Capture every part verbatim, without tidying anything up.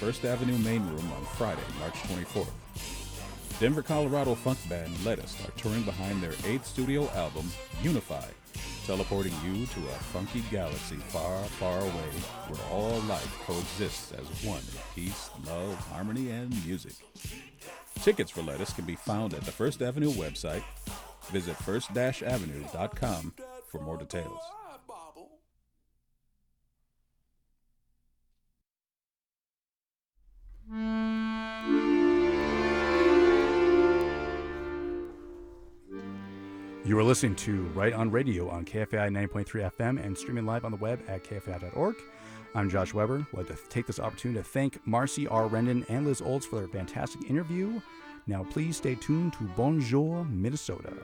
First Avenue Main Room on Friday, March twenty-fourth. Denver, Colorado funk band Lettuce are touring behind their eighth studio album, Unify, teleporting you to a funky galaxy far, far away where all life coexists as one in peace, love, harmony, and music. Tickets for Lettuce can be found at the First Avenue website. Visit first dash avenue dot com for more details. You are listening to Right on Radio on K F A I ninety point three F M and streaming live on the web at K F A I dot org. I'm Josh Weber. I'd like to take this opportunity to thank Marcy R. Rendon and Liz Olds for their fantastic interview. Now please stay tuned to Bonjour, Minnesota.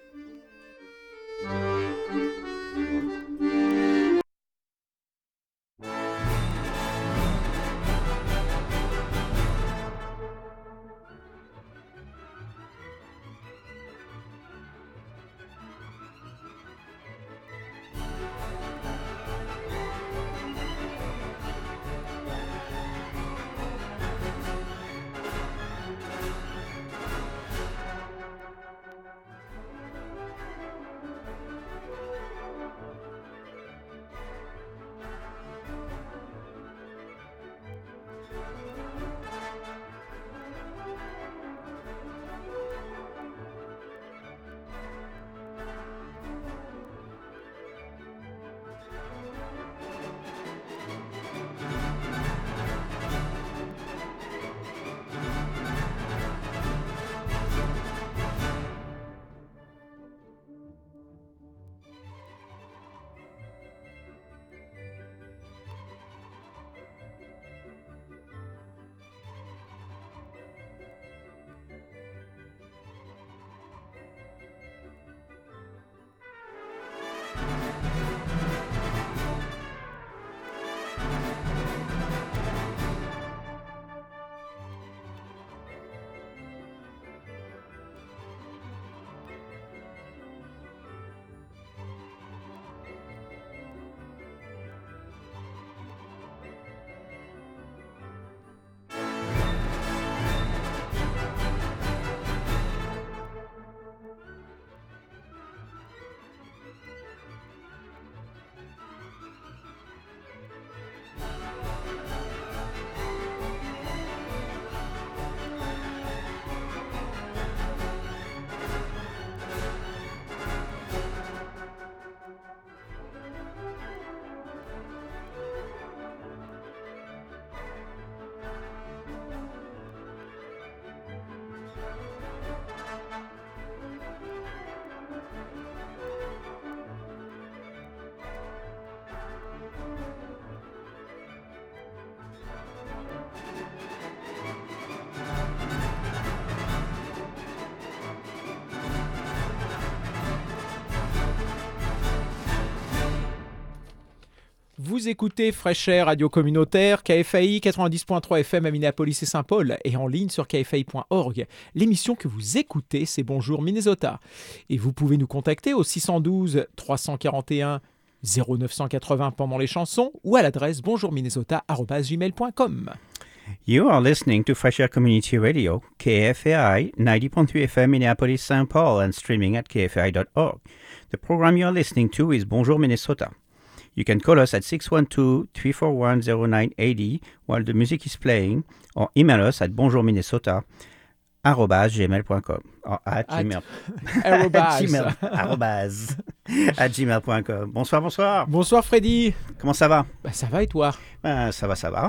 Vous écoutez Fresh Air, radio communautaire, K F A I quatre-vingt-dix point trois F M à Minneapolis et Saint-Paul et en ligne sur K F A I point org. L'émission que vous écoutez, c'est Bonjour Minnesota. Et vous pouvez nous contacter au six un deux, trois quatre un, zéro neuf huit zéro pendant les chansons ou à l'adresse bonjour minnesota arobase gmail point com. You are listening to Fresh Air Community Radio, K F A I ninety point three F M Minneapolis, Saint Paul, and streaming at K F A I dot org. The program you are listening to is Bonjour Minnesota. You can call us at six one two, three four one, zero nine eight zero while the music is playing, or email us at bonjourminnesota arobase gmail point com or at, at gmail. Arobase. gmail, arobase at gmail point com. Bonsoir, bonsoir. Bonsoir Freddy. Comment ça va? Bah, ça va et toi? Ben, ça va, ça va.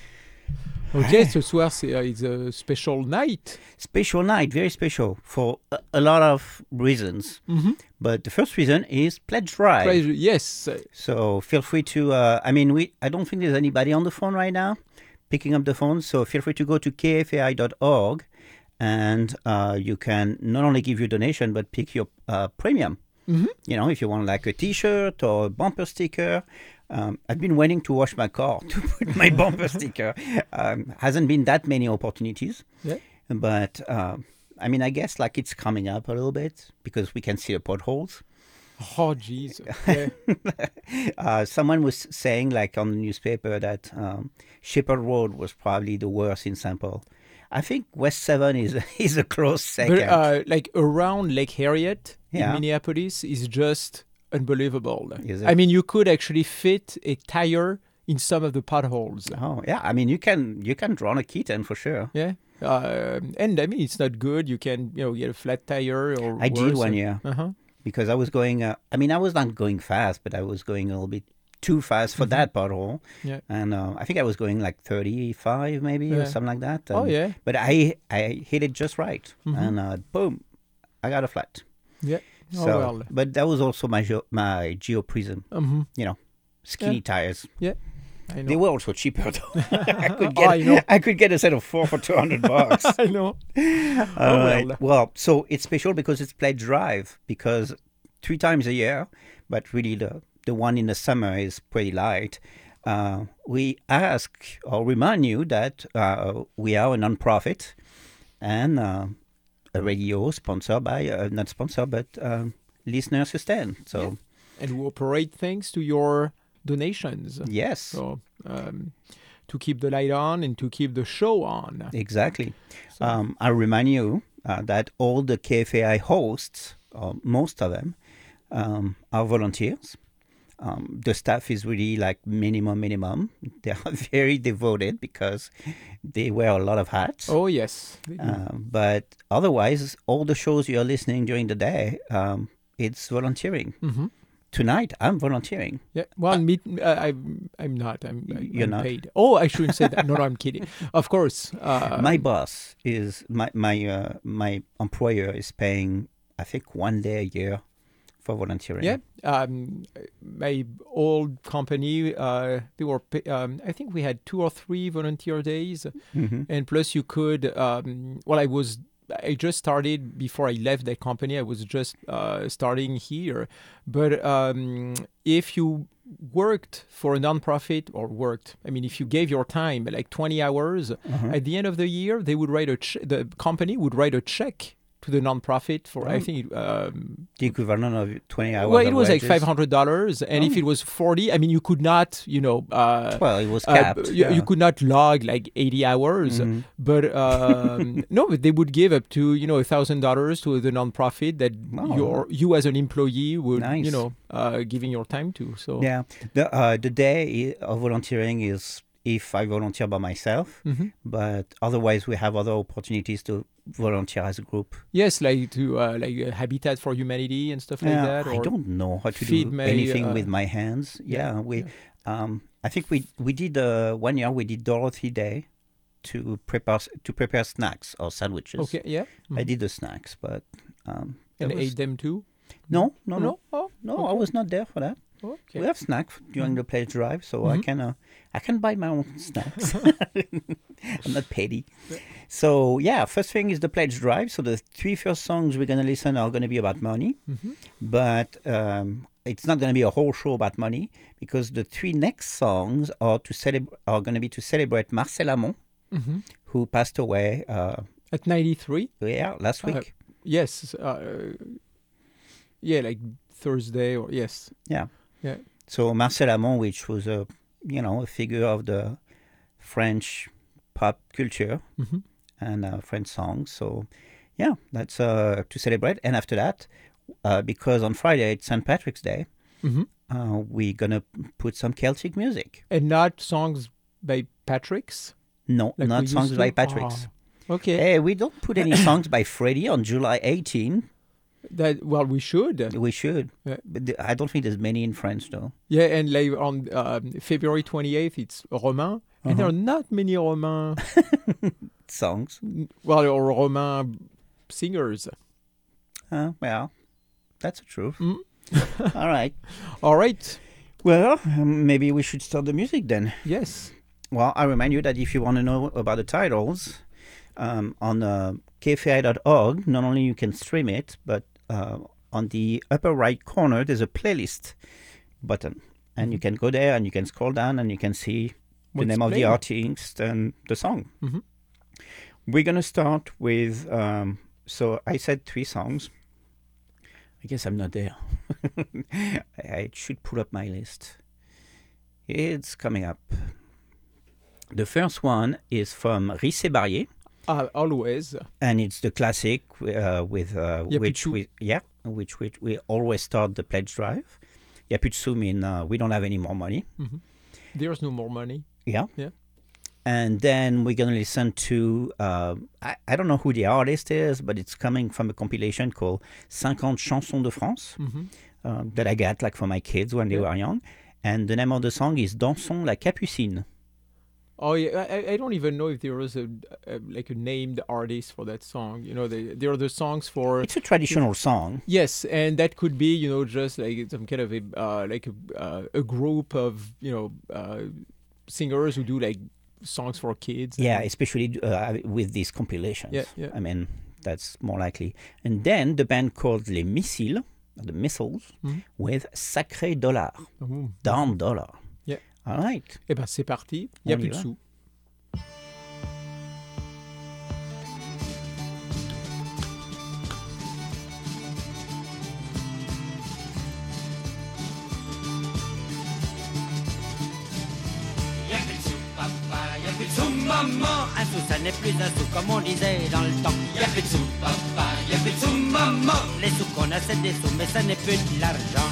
Ok, ouais. Ce soir c'est uh, it's a special night. Special night, very special for a, a lot of reasons. Mm-hmm. But the first reason is Pledge Drive. Pledge, yes. So feel free to, uh, I mean, we. I don't think there's anybody on the phone right now picking up the phone. So feel free to go to K F A I dot org and uh, you can not only give your donation, but pick your uh, premium. Mm-hmm. You know, if you want like a T-shirt or a bumper sticker. Um, I've been waiting to wash my car to put my bumper sticker. Um, hasn't been that many opportunities. Yeah. But, uh, I mean, I guess like it's coming up a little bit because we can see the potholes. Oh, jeez. Yeah. uh, someone was saying, like on the newspaper, that um, Shepherd Road was probably the worst in Saint Paul. I think West Seven is is a close second. But uh, like around Lake Harriet Yeah. in Minneapolis is just unbelievable. Is it? I mean, you could actually fit a tire in some of the potholes. Oh yeah, I mean you can you can drown a kitten for sure. Yeah. Uh, and I mean, it's not good. You can, you know, get a flat tire or I did worse. one year Uh-huh. because I was going. Uh, I mean I was not going fast, but I was going a little bit too fast for that pothole. Yeah. And uh, I think I was going like thirty-five maybe or Yeah. something like that. Oh, And- yeah. But I I hit it just right, Mhm. and uh, boom, I got a flat. Yeah. Oh, So, well. but that was also my geo- my Geo Prism, Mm-hmm. you know, skinny Yeah. tires. I know. They were also cheaper though. I could Oh, get I know. I could get a set of four for two hundred bucks. I know. All Oh, right. well. Well, so it's special because it's pledge drive because three times a year, but really the the one in the summer is pretty light. Uh, we ask or remind you that uh, we are a non-profit and uh, a radio sponsored by uh, not sponsored but um, listener sustained. So Yeah. And we operate thanks to your donations. yes, So um, to keep the light on and to keep the show on. exactly. So- Um, I remind you uh, that all the K F A I hosts, or most of them, um, are volunteers. Um, the staff is really like minimum, minimum. They are very devoted because they wear a lot of hats. Oh, yes. They do. Uh, but otherwise, all the shows you're listening during the day, um, it's volunteering. Mhm. Tonight, I'm volunteering. Yeah. Well, me, uh, I'm, I'm not. I'm, I- You're I'm not? paid. Oh, I shouldn't say that. No, no, I'm kidding. Of course. Uh, my boss is my my uh, my employer is paying, I think, one day a year for volunteering. Yeah. Um, my old company, uh, they were. Pay, um, I think we had two or three volunteer days, hmm and plus you could. Um, well, I was. I just started before I left that company. I was just uh, starting here, but um, if you worked for a nonprofit or worked, I mean, if you gave your time like twenty hours, Uh-huh. at the end of the year, they would write a ch- the company would write a check to the nonprofit for I Oh. think um, The equivalent of twenty hours. well, it of was like wages. five hundred dollars, and if Oh. it was forty, I mean, you could not, you know, uh, Well, it was uh, capped. you, yeah. you could not log like eighty hours, Mhm. but um, no, but they would give up to you know a thousand dollars to the nonprofit that Oh. your you as an employee would Nice. you know uh, giving your time to. So Yeah. The uh, the day i- of volunteering is if I volunteer by myself, Mhm. but otherwise we have other opportunities to volunteer as a group. yes, like to uh, like uh, Habitat for Humanity and stuff like Yeah, that. I or- don't know how to feed do my, anything uh, with my hands. yeah, Yeah, we. Um, I think we we did uh, one year we did Dorothy Day to prepare s- to prepare snacks or sandwiches. Okay, yeah, I Mhm. did the snacks, but um, and that was- ate them too. no, no, no, Oh, no. I okay. was not there for that. Okay. We have snacks during Mhm. the pledge drive, so I Mhm. can uh, I can buy my own snacks. I'm not petty. So yeah, first thing is the pledge drive. So the three first songs we're gonna listen are gonna be about money, Mhm. but um, it's not gonna be a whole show about money because the three next songs are to celeb- are gonna be to celebrate Marcel Amont, Mhm. who passed away uh, At ninety-three. yeah last Uh, week. Yes. Uh, yeah, like Thursday or yes. Yeah. Yeah. So Marcel Amont, which was a you know a figure of the French pop culture Mhm. and uh, French songs. So yeah, that's uh, to celebrate. And after that, uh, because on Friday it's Saint Patrick's Day, Mhm. uh, we're gonna put some Celtic music. And not songs by Patrick's. No, Like we not used songs to? by Patrick's. Ah, okay. Hey, we don't put any songs by Freddie on July eighteenth. That well, we should. We should, Yeah. but th- I don't think there's many in French though. Yeah, and like on um, February twenty-eighth, it's Romain, and there Uh-huh. are not many Romain, Songs. well, or Romain singers. Uh, well, that's the truth. Mm. All right. All right. Well, um, maybe we should start the music then. Yes. Well, I remind you that if you want to know about the titles, um, on uh, K F A I dot org, not only you can stream it, but uh, on the upper right corner, there's a playlist button. And you can go there and you can scroll down and you can see the What's name of the playing? artist and the song. Mhm. We're going to start with, um, so I said three songs. I guess I'm not there. I should pull up my list. It's coming up. The first one is from Rissé Barrier. Ah, always. And it's the classic uh, with uh, which Yaputsu. we yeah, which we, we always start the pledge drive. Yaputsu mean uh, we don't have any more money. Mm-hmm. There's no more money. Yeah. Yeah. And then we're going to listen to, uh, I, I don't know who the artist is, but it's coming from a compilation called fifty Chansons de France Mm-hmm. uh, that I got like for my kids when they Yeah. were young. And the name of the song is Dansons la Capucine. Oh yeah, I, I don't even know if there was a, a like a named artist for that song. You know, they, there are the songs for It's a traditional song. yes, and that could be you know just like some kind of a uh, like a, uh, a group of you know uh, singers who do like songs for kids. Yeah, and- especially uh, with these compilations. Yeah, yeah. I mean, that's more likely. And then the band called Les Missiles, the Missiles, Mhm. with Sacré Dollar, Mmh. Down Dollar. Yeah. All right. Eh ben c'est parti. Il y a On y plus de va. sous. Y'a plus de sous, papa, y'a plus de sous, maman. Un sou, ça n'est plus un sou, comme on disait dans le temps. Y'a plus de sous, papa, y'a plus de sous, maman. Les sous qu'on a, c'est des sous, mais ça n'est plus de l'argent.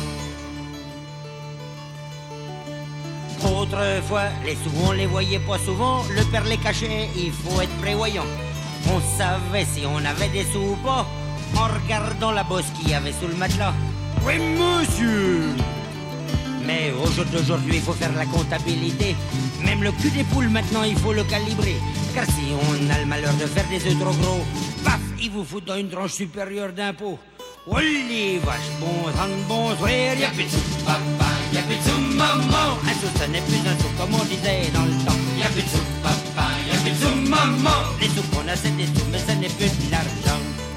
Autrefois, les sous, on les voyait pas souvent. Le père les cachait, il faut être prévoyant. On savait si on avait des sous ou pas en regardant la bosse qu'il y avait sous le matelas. Oui, monsieur! Mais au jour d'aujourd'hui, il faut faire la comptabilité. Même le cul des poules, maintenant, il faut le calibrer. Car si on a le malheur de faire des œufs trop gros, paf, il vous fout dans une tranche supérieure d'impôt. Oh les vaches, bon sang, bon soir, y'a plus de sous, papa, y'a plus de sous, maman. Un sou, ça n'est plus un sou, comme on disait dans le temps. Y'a plus de sous, papa, y'a plus de sous, maman. Les sous qu'on a, c'est des sous, mais ça n'est plus de l'argent.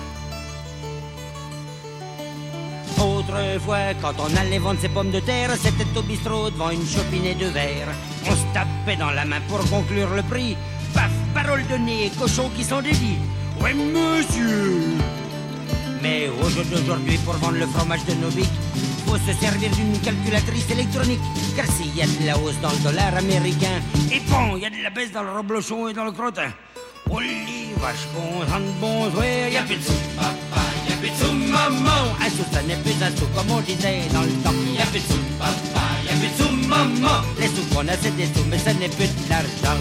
Autrefois, quand on allait vendre ses pommes de terre, c'était au bistrot devant une chopinée de verre. On se tapait dans la main pour conclure le prix. Paf, parole de nez, cochon qui s'en dédie. Ouais, monsieur! Mais au jour d'aujourd'hui, pour vendre le fromage de Nobic, faut se servir d'une calculatrice électronique. Car s'il y a de la hausse dans le dollar américain, et bon, il y a de la baisse dans le reblochon et dans le crottin. Oh les vaches, bon sang, bon soir, y'a plus de sous, papa, y'a plus de sous, maman. Un sou, ça n'est plus un sou, comme on disait dans le temps. Y'a plus de sous, papa, y'a plus de sous, maman. Les sous qu'on a, c'est des sous, mais ça n'est plus de l'argent.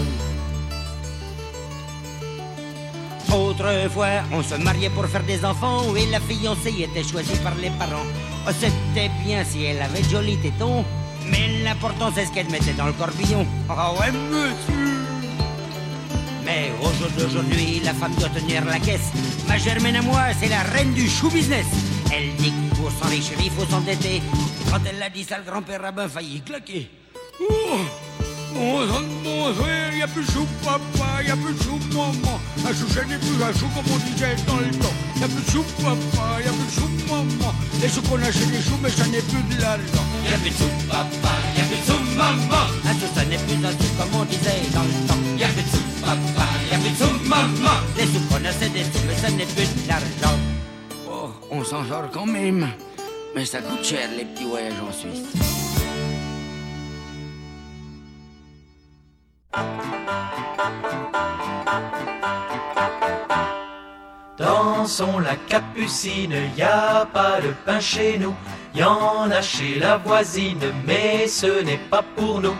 Autrefois, on se mariait pour faire des enfants et la fiancée était choisie par les parents. Oh, c'était bien si elle avait de jolis tétons, mais l'important c'est ce qu'elle mettait dans le corbillon. Ah ouais, monsieur! Mais au jour d'aujourd'hui, la femme doit tenir la caisse. Ma Germaine à moi, c'est la reine du show business. Elle dit que pour s'enrichir, il faut s'endetter. Quand elle l'a dit ça, le grand-père rabbin faillit claquer. Oh, bon sang, bon soir, y'a plus de sous, papa, y'a plus de sous, maman. Un sou, ça n'est plus un sou, comme on disait dans le temps. Y'a plus de sous, papa, y'a plus de sous, maman. Les sous qu'on a, c'est des sous, mais ça n'est plus de l'argent. Y'a plus de sous, papa, y'a plus de sous, maman. Un sou, ça n'est plus un sou, comme on disait dans le temps. Y'a plus de sous, papa, y'a plus de sous, maman. Les sous qu'on a, c'est des sous, mais ça n'est plus de l'argent. Oh, on s'en sort quand même. Mais ça coûte cher, les petits voyages en Suisse. Dansons la capucine, y a pas de pain chez nous. Y en a chez la voisine, mais ce n'est pas pour nous.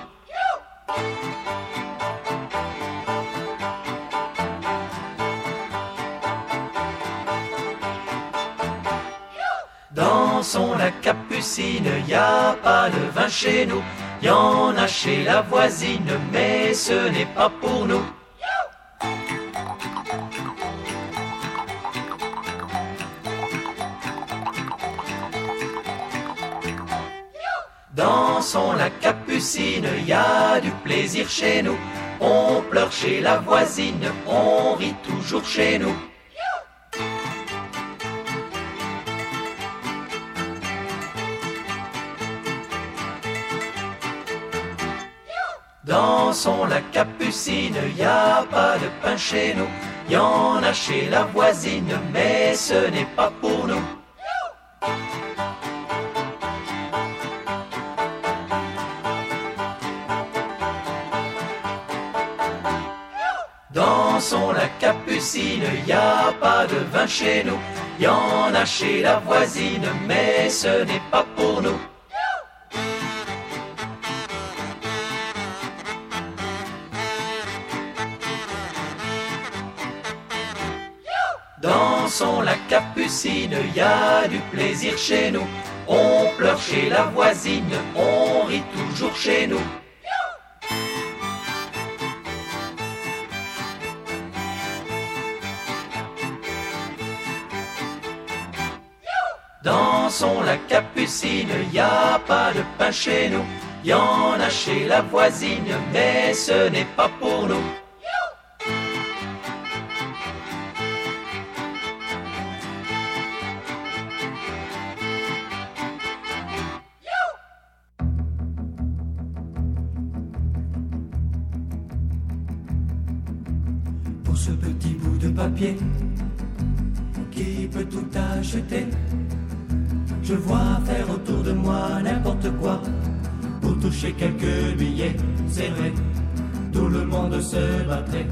Dansons la capucine, y a pas de vin chez nous. Y en a chez la voisine, mais ce n'est pas pour nous. Dansons la capucine, y a du plaisir chez nous. On pleure chez la voisine, on rit toujours chez nous. Dansons la capucine, y a pas de pain chez nous. Y en a chez la voisine, mais ce n'est pas pour nous. Dansons la capucine, y a pas de vin chez nous. Y en a chez la voisine, mais ce n'est pas pour nous. Dansons la capucine, y a du plaisir chez nous. On pleure chez la voisine, on rit toujours chez nous. Dansons la capucine, y a pas de pain chez nous. Y en a chez la voisine, mais ce n'est pas pour nous. Pour ce petit bout de papier qui peut tout acheter, je vois faire autour de moi n'importe quoi pour toucher quelques billets, c'est vrai, tout le monde se battrait.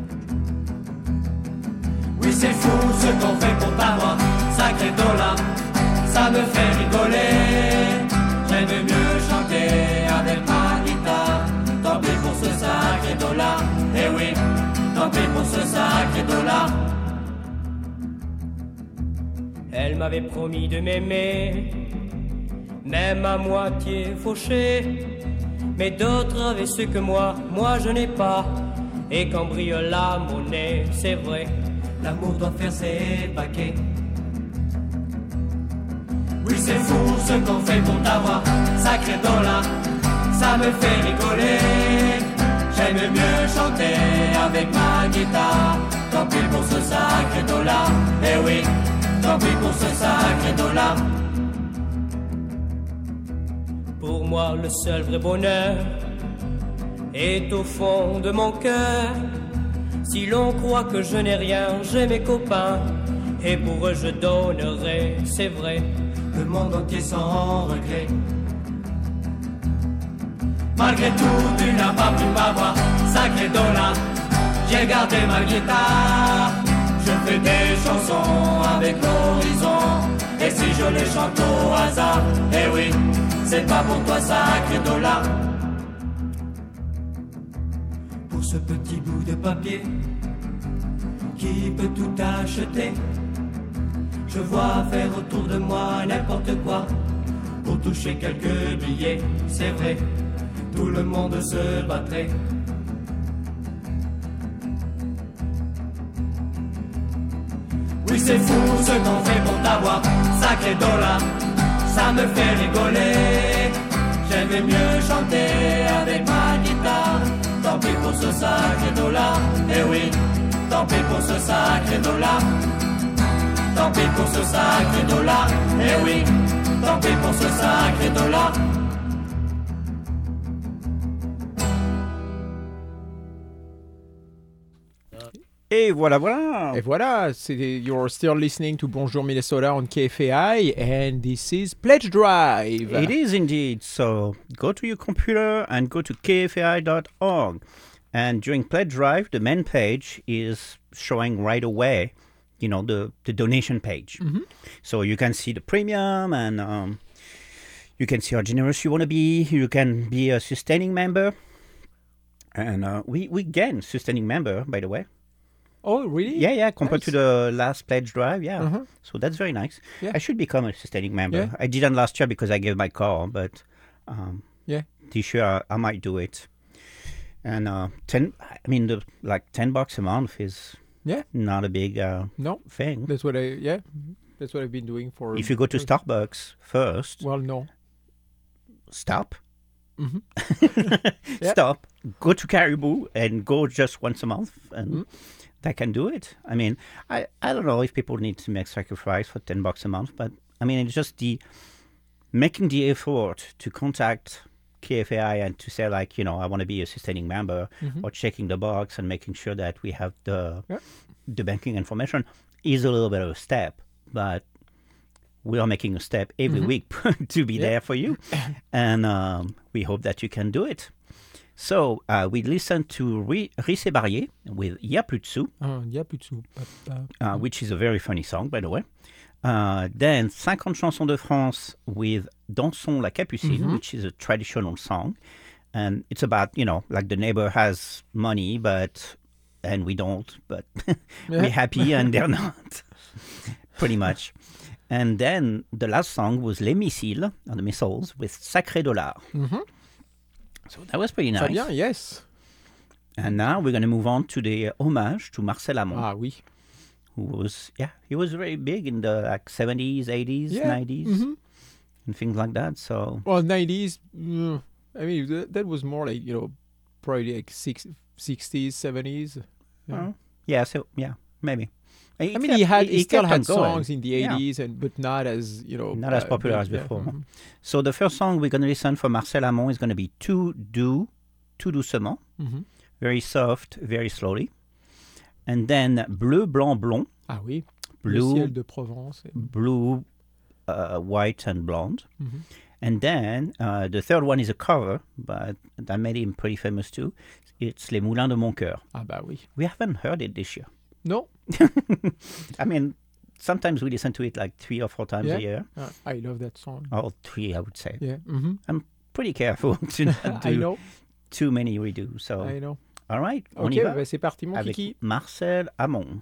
Oui, c'est fou ce qu'on fait pour t'avoir, sacré dollar, ça me fait rigoler. J'aime mieux chanter avec ma guitare, tant pis pour ce sacré dollar, eh oui, tant pis pour ce sacré dollar. Elle m'avait promis de m'aimer, même à moitié fauché. Mais d'autres avaient ce que moi, moi je n'ai pas. Et quand brille la monnaie, c'est vrai, l'amour doit faire ses paquets. Oui, c'est fou ce qu'on fait pour t'avoir, sacré dollar, ça me fait rigoler. J'aime mieux chanter avec ma guitare, tant pis pour ce sacré dollar, eh oui, tant pis pour ce sacré dollar. Pour moi, le seul vrai bonheur est au fond de mon cœur. Si l'on croit que je n'ai rien, j'ai mes copains, et pour eux je donnerai, c'est vrai, le monde entier sans regret. Malgré tout, tu n'as pas pu m'avoir, sacré dollar, j'ai gardé ma guitare. Je fais des chansons avec l'horizon, et si je les chante au hasard, eh oui, c'est pas pour toi, sacré dollar. Pour ce petit bout de papier qui peut tout acheter, je vois faire autour de moi n'importe quoi pour toucher quelques billets, c'est vrai, tout le monde se battrait. Oui, c'est fou ce qu'on fait pour t'avoir, sacré dollar, ça me fait rigoler. J'aimais mieux chanter avec ma guitare, tant pis pour ce sacré dollar, eh oui, tant pis pour ce sacré dollar. Tant pis pour ce sacré dollar, eh oui, tant pis pour ce sacré dollar. Et voilà, voilà. Et voilà, c'est, you're still listening to Bonjour Minnesota on K F A I, and this is Pledge Drive. It is indeed. So go to your computer and go to K F A I dot org. And during Pledge Drive, the main page is showing right away, you know, the, the donation page. Mm-hmm. So you can see the premium, and um, you can see how generous you want to be. You can be a sustaining member. And uh, we, we gain sustaining member, by the way. Oh, really? Yeah, yeah, compared Nice. to the last Pledge Drive, yeah. Uh-huh. So that's very nice. Yeah. I should become a sustaining member. Yeah. I didn't last year because I gave my car, but um, Yeah. this year I, I might do it. And uh, ten, I mean, the, like ten bucks a month is Yeah. not a big uh, No, thing. that's what I, yeah, that's what I've been doing for... If you go to Starbucks first, Well, no. stop. Mm-hmm. Yeah. Stop. Go to Caribou and go just once a month, and Mm-hmm. they can do it. I mean, I, I don't know if people need to make sacrifice for ten bucks a month, but I mean, it's just the making the effort to contact K F A I and to say, like, you know, I want to be a sustaining member, Mhm. or checking the box and making sure that we have the Yeah. the banking information is a little bit of a step, but we are making a step every Mhm. week to be Yeah. there for you, and um, we hope that you can do it. So uh, we listened to Rice Barrier with Y'a plus de sous, Ah, il y a plus de sous. uh, which is a very funny song, by the way. Uh, then cinquante chansons de France with Dansons la Capucine, Mhm. which is a traditional song. And it's about, you know, like the neighbor has money, but, and we don't, but we're happy and they're not, pretty much. And then the last song was Les Missiles, or the Missiles, with Sacré Dollar. Mhm. So that was pretty Très nice. bien, yes. And now we're going to move on to the homage to Marcel Amont, Ah oui. who was, yeah, he was very big in the like seventies, eighties, Yeah. nineties, Mhm. and things like that. So, Well, nineties, mm, I mean, that, that was more like, you know, probably like six, sixties, seventies. Yeah. uh, yeah, so, yeah, maybe. I mean, he had he, still kept on had going. songs in the Yeah. eighties, and but not as, you know, Not as popular big, as yeah. before. Mhm. So the first song we're going to listen for Marcel Amont is going to be Tout Doux, Tout Doucement, Mhm. very soft, very slowly. And then Bleu, Blanc, Blond, Ah oui. Le Blue, ciel de Provence. et- Blue, uh, White, and Blonde. Mhm. And then uh, the third one is a cover, but that made him pretty famous too. It's Les Moulins de Mon Cœur. Ah bah oui. We haven't heard it this year. No. I mean, sometimes we listen to it like three or four times Yeah. a year. Ah, I love that song. Or three, I would say. Yeah. Mhm. Pretty careful to not I do know. too many redos. So, I know. all right, on Ok, y va bah, c'est parti, mon avec kiki. Marcel Amont.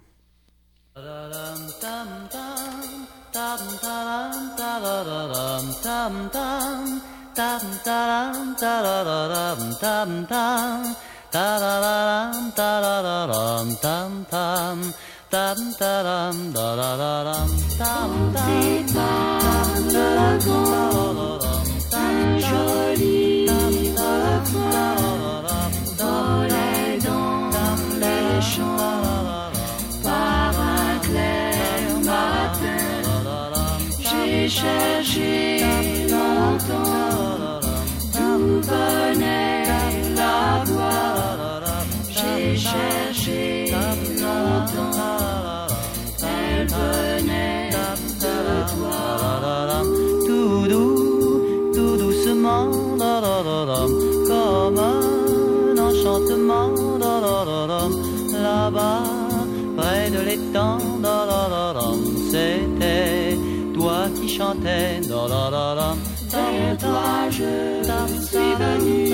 J'ai cherché longtemps d'où venait la voix. J'ai cherché longtemps, elle venait de toi. Tout doux, tout doucement, da, da, da, da, comme un enchantement, da, da, da, da, là-bas, près de l'étang, da, da, da, da, c'était toi qui chantais, da, da, da, da. Vers toi je suis venu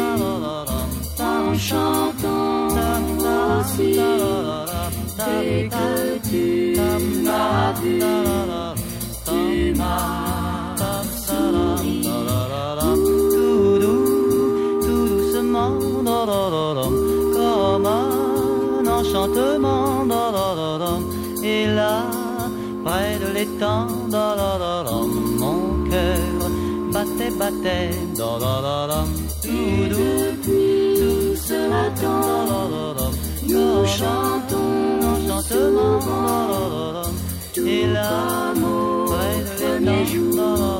en chantant aussi. Dès que tu m'as vu, tu m'as souri. Tout doux, tout doucement, da, da, da, da, comme un enchantement, da, da, da, da. Et là, près de l'étang, da, da, da, da, mon cœur battait, battait, da, da, da, da. Et depuis tout ce matin, nous chantons souvent et là, près de premier jour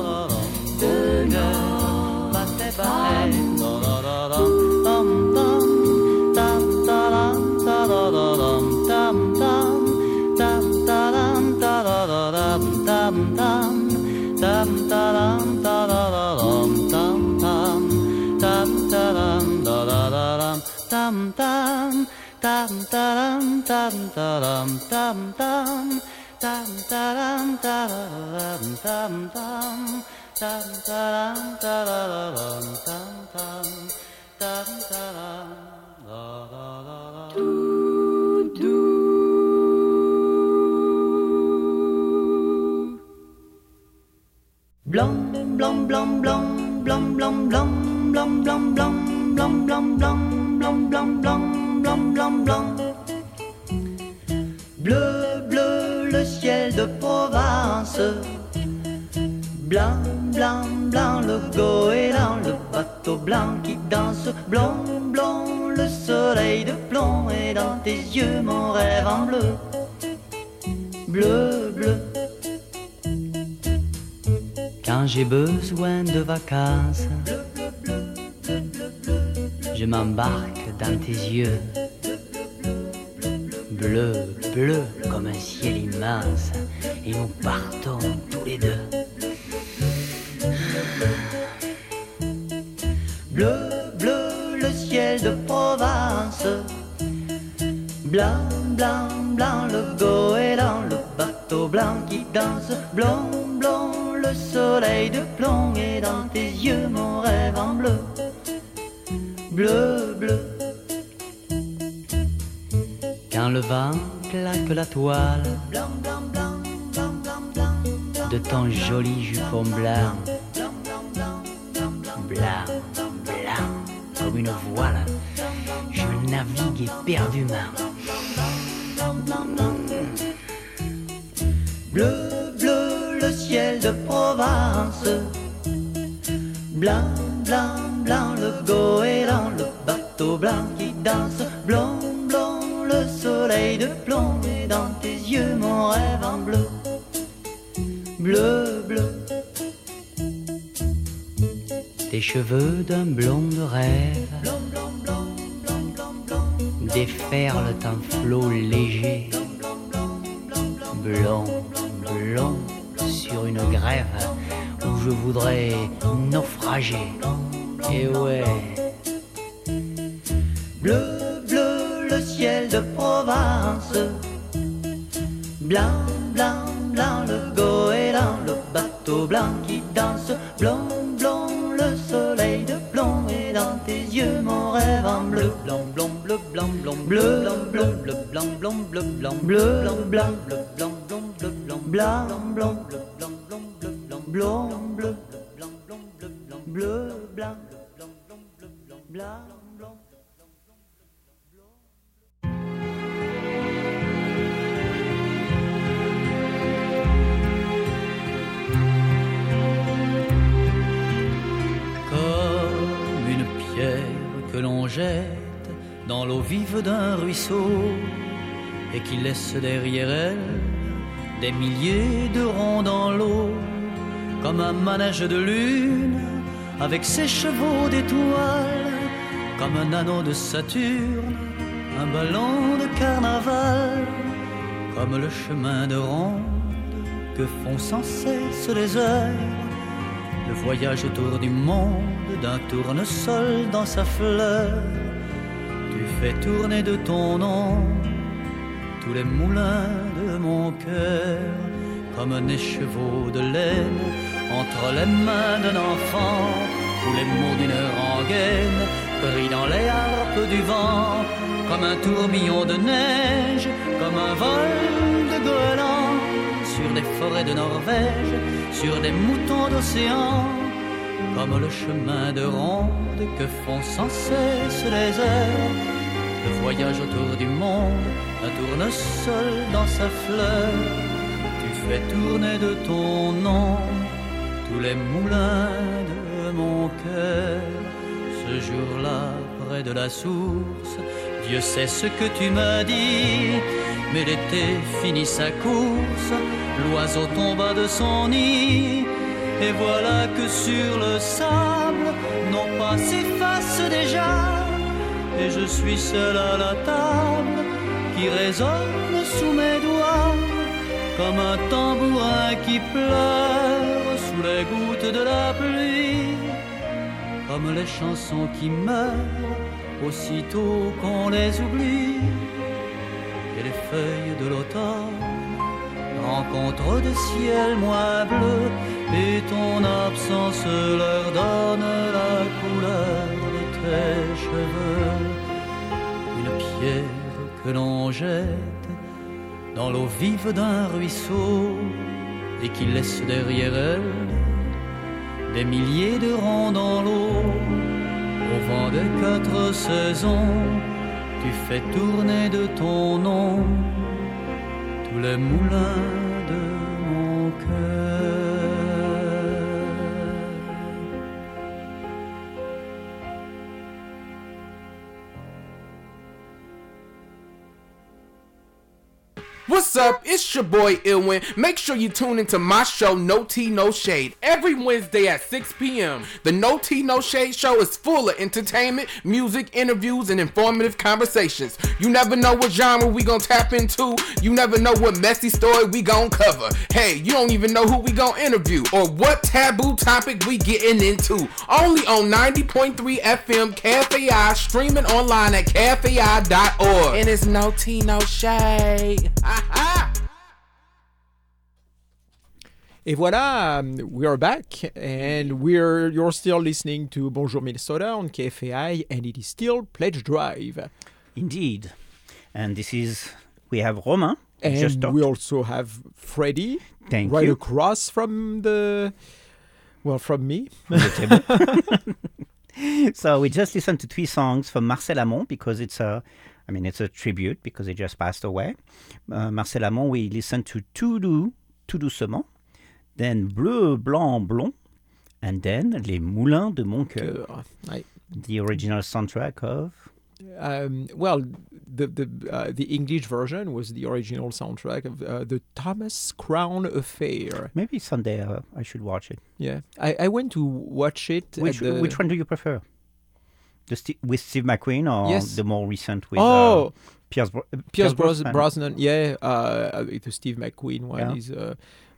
de nos battait, battait, da, da, da, da. Tam, tam, tam, taram, ta, da, da, dam, tam, tam, tam, taram, ta, da, da, dam, tam, tam, tam, taram, ta, da, da, dam, tam, tam, tam, taram, da, da, da, dam, tam, tam, tam, taram, tam, taram, tam, tam, tam, taram, ta, da, da, dam, tam, tam, tam, taram, ta, da, da, dam, tam, tam, tam, taram, da, da, da, da. tout doux. Blanc, blanc, blanc, blanc, blanc, blanc, blanc, blanc, blanc, blanc, blanc, blanc, blanc, blanc, blanc, blanc, blanc, blanc. Bleu, bleu, le ciel de Provence. Blanc, blanc, blanc, le goéland, le bateau blanc qui danse. Blanc, blanc, le soleil de plomb. Et dans tes yeux, mon rêve en bleu. Bleu, bleu. Quand j'ai besoin de vacances, je m'embarque dans tes yeux. Bleu, bleu comme un ciel immense, et nous partons tous les deux. Bleu, bleu, le ciel de Provence. Blanc, blanc, blanc, le goéland, le bateau blanc qui danse. Blanc, blanc, le soleil de plomb, et dans tes yeux mon rêve en bleu. Bleu, bleu. Quand le vent claque la toile blanc, blanc, blanc, blanc, blanc, blanc, de ton joli jupon blanc, blanc, blanc, blanc, blanc, comme une voile, je navigue éperdument. Bleu, bleu, le ciel de Provence. Blanc, blanc, blanc, le goéland, le bateau blanc qui danse. Blanc, blanc, le soleil de plomb, et dans tes yeux mon rêve en bleu. Bleu, bleu. Tes cheveux d'un blond de rêve blanc, blanc, blanc, blanc, blanc, blanc, déferlent un flot léger. Blanc, blanc, sur une grève où je voudrais naufrager. Et ouais. Bleu, bleu, le ciel de Provence. Blanc, blanc, blanc, le goéland, le bateau blanc qui danse. Blanc, blanc, le soleil de plomb, et dans tes yeux mon rêve en bleu. Blanc, blanc, bleu, blanc, blanc, bleu, blanc, bleu, bleu, blanc, blanc, bleu, blanc, bleu, blanc, blanc, bleu, blanc, blanc, bleu, blanc, blanc, blanc, bleu, blanc, blanc, bleu, blanc, blanc, bleu, blanc, blanc, bleu, blanc, bleu, blanc, blanc, blanc, bleu, blanc, blanc. Comme une pierre que l'on jette dans l'eau vive d'un ruisseau et qui laisse derrière elle des milliers de ronds dans l'eau, comme un manège de lune avec ses chevaux d'étoiles, comme un anneau de Saturne, un ballon de carnaval, comme le chemin de ronde que font sans cesse les heures, le voyage autour du monde d'un tournesol dans sa fleur. Tu fais tourner de ton nom tous les moulins de mon cœur, comme un écheveau de laine entre les mains d'un enfant, où les mots d'une rengaine pris dans les harpes du vent, comme un tourbillon de neige, comme un vol de goéland sur des forêts de Norvège, sur des moutons d'océan, comme le chemin de ronde que font sans cesse les heures, le voyage autour du monde, un tournesol dans sa fleur. Tu fais tourner de ton nom tous les moulins de mon cœur. Ce jour-là, près de la source, Dieu sait ce que tu m'as dit, mais l'été finit sa course, l'oiseau tomba de son nid, et voilà que sur le sable, nos pas s'effacent déjà, et je suis seul à la table qui résonne sous mes doigts, comme un tambourin qui pleure sous les gouttes de la pluie, comme les chansons qui meurent aussitôt qu'on les oublie, et les feuilles de l'automne rencontrent des ciels moins bleus, et ton absence leur donne la couleur de tes cheveux. Une pierre que l'on jette dans l'eau vive d'un ruisseau et qui laisse derrière elle des milliers de ronds dans l'eau. Au vent des quatre saisons, tu fais tourner de ton nom tous les moulins de mon cœur. What's up? It's your boy Ilwin. Make sure you tune into my show, No Tea, No Shade, every Wednesday at six p.m. The No Tea, No Shade show is full of entertainment, music, interviews, and informative conversations. You never know what genre we gon' tap into. You never know what messy story we gon' cover. Hey, you don't even know who we gon' interview or what taboo topic we getting into. Only on ninety point three F M K F A I, streaming online at K F A I dot org. And it's No Tea, No Shade. Et voilà, um, we are back, and we're you're still listening to Bonjour Minnesota on K F A I, and it is still Pledge Drive. Indeed. And this is, we have Romain. And just talked. we also have Freddie. Thank right you. across from the, well, from me. So we just listened to three songs from Marcel Amont because it's a, I mean, it's a tribute because he just passed away. Uh, Marcel Amont, we listened to Tout Doux, Tout Doucement, then Bleu, Blanc, Blond, and then Les Moulins de Mon Cœur, Uh, I, the original soundtrack of... um, well, the the uh, the English version was the original soundtrack of uh, the Thomas Crown Affair. Maybe someday uh, I should watch it. Yeah, I, I went to watch it. Which, at the, which one do you prefer? The Sti- with Steve McQueen or Yes. the more recent with Oh, uh, Pierce, Bro- uh, Pierce Bros- Brosnan? Brosnan, yeah, uh, the Steve McQueen one Yeah. is, uh,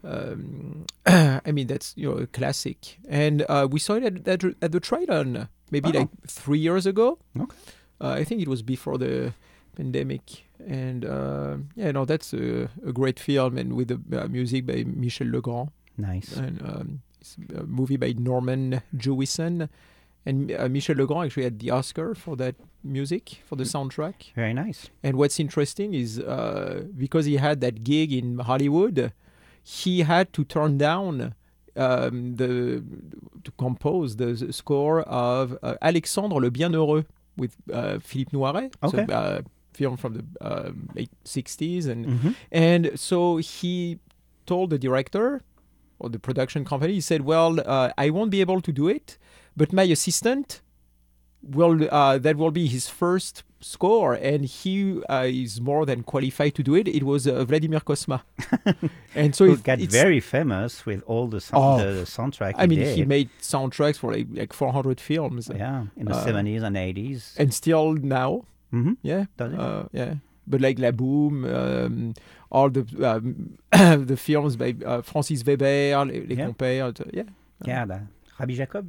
um, I mean, that's you know a classic, and uh, we saw it at, at, at the Trident maybe Oh. like three years ago. Okay. Uh, I think it was before the pandemic, and uh, yeah, no, that's a, a great film, and with the uh, music by Michel Legrand, Nice. and um, it's a movie by Norman Jewison. And uh, Michel Legrand actually had the Oscar for that music, for the soundtrack. Very nice. And what's interesting is uh, because he had that gig in Hollywood, he had to turn down um, the to compose the, the score of uh, Alexandre le Bienheureux with uh, Philippe Noiret. Okay. So, uh, film from the uh, late sixties. And, Mhm. and so he told the director or the production company, he said, well, uh, I won't be able to do it, but my assistant will uh, that will be his first score, and he uh, is more than qualified to do it. It was uh, Vladimir Kosma, and so Who it, got it's, very famous with all the, Oh, sound, the, the soundtrack I mean, did. he made soundtracks for like, like four hundred films. Yeah, in the Uh, seventies and eighties. and still now, Mm-hmm. yeah, Does it? uh, yeah. But like La Boom, um, all the um, the films by uh, Francis Weber, Les, les Yeah. Compères, uh, yeah. Yeah, the Rabbi Jacob.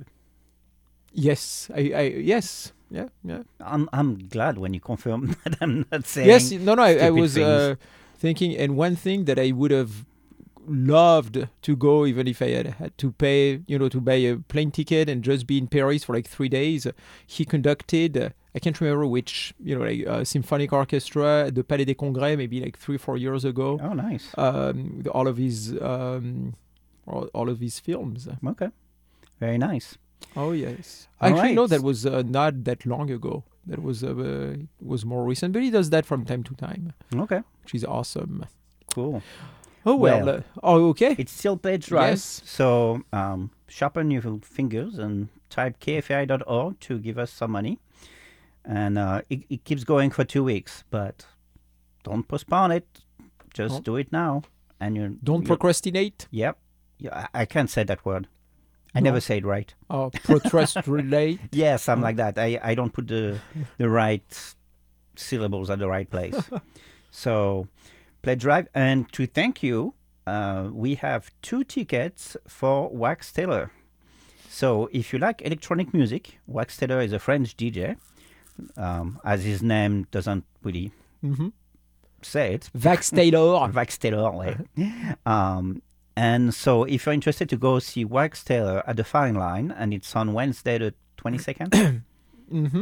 Yes, I, I yes, yeah, yeah. I'm I'm glad when you confirm that I'm not saying. Yes, no, no. I, I stupid was things. uh, thinking, and one thing that I would have loved to go, even if I had had to pay, you know, to buy a plane ticket and just be in Paris for like three days. He conducted, uh, I can't remember which, you know, like uh, symphonic orchestra at the Palais des Congrès, maybe like three, four years ago. Oh, nice. Um, with all of his, um, all, all of his films. Okay, very nice. Oh yes, All actually, no, right. that was uh, not that long ago. That was uh, uh, was more recent, but he does that from time to time, Okay, which is awesome. cool. Oh well. Well, uh, oh okay. It's still Pledge Drive. Yes. So um, sharpen your fingers and type K F A I dot org to give us some money. And uh, it, it keeps going for two weeks, but don't postpone it. Just Oh. do it now. And you Don't procrastinate. Yep. Yeah, I I can't say that word. I No. never say it right. Oh, procrastinate. Yeah, something Oh. like that. I, I don't put the the right syllables at the right place. So, Pledge Drive. And to thank you, uh, we have two tickets for Wax Taylor. So, if you like electronic music, Wax Taylor is a French D J, um, as his name doesn't really Mm-hmm. say it. Vax Taylor. Wax Taylor, like. um, and so, if you're interested to go see Wax Taylor at the Fine Line, and it's on Wednesday the twenty-second. Mm-hmm.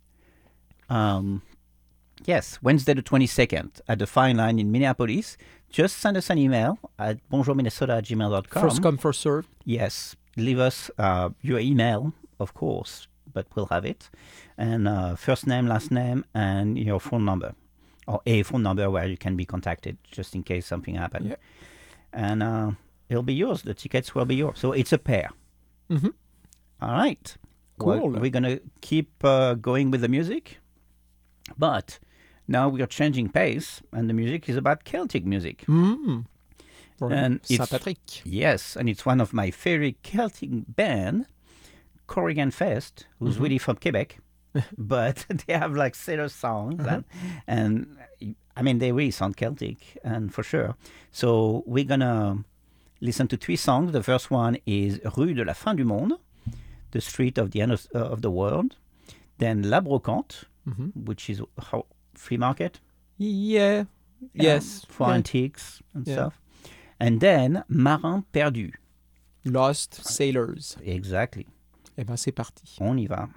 Um, yes, Wednesday the twenty-second at the Fine Line in Minneapolis. Just send us an email at bonjourminnesota at gmail dot com. First come, first serve. Yes, leave us uh, your email, of course, but we'll have it. And uh, first name, last name, and your phone number. Or a phone number where you can be contacted, just in case something happens. Yeah. And uh, it'll be yours. The tickets will be yours. So it's a pair. Mm-hmm. All right. Cool. Well, we're going to keep uh, going with the music. But now we are changing pace, and the music is about Celtic music. Mm. From And it's- Saint-Patrick. Yes, and it's one of my favorite Celtic band, Corrigan Fest, who's Mhm. really from Quebec, but they have like sailor songs, Uh-huh. and, and I mean they really sound Celtic, and for sure. So we're gonna listen to three songs. The first one is Rue de la Fin du Monde, the street of the end of, uh, of the world. Then La Brocante, Mhm. which is how flea market. Yeah. Yeah, Yes. for Yeah. antiques and Yeah. stuff. And then Marin perdu. Lost Sailors. Exactly. Eh ben, c'est parti. On y va.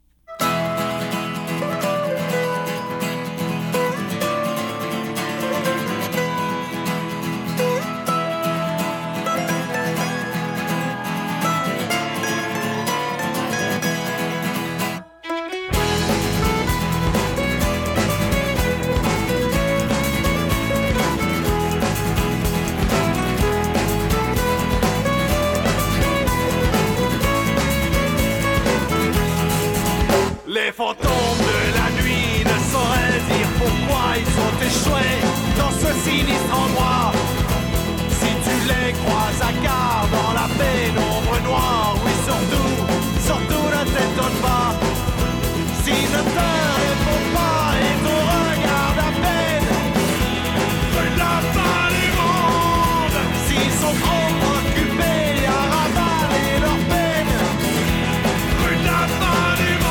Les fantômes de la nuit ne sauraient dire pourquoi ils ont échoué dans ce sinistre endroit. Si tu les croises à quart dans la pénombre noire, oui surtout, surtout ne t'étonne pas. S'ils ne te répondent pas et te regardent à peine, rue de la fin du monde. S'ils sont trop occupés à ravaler leur peine, rue de la fin du monde.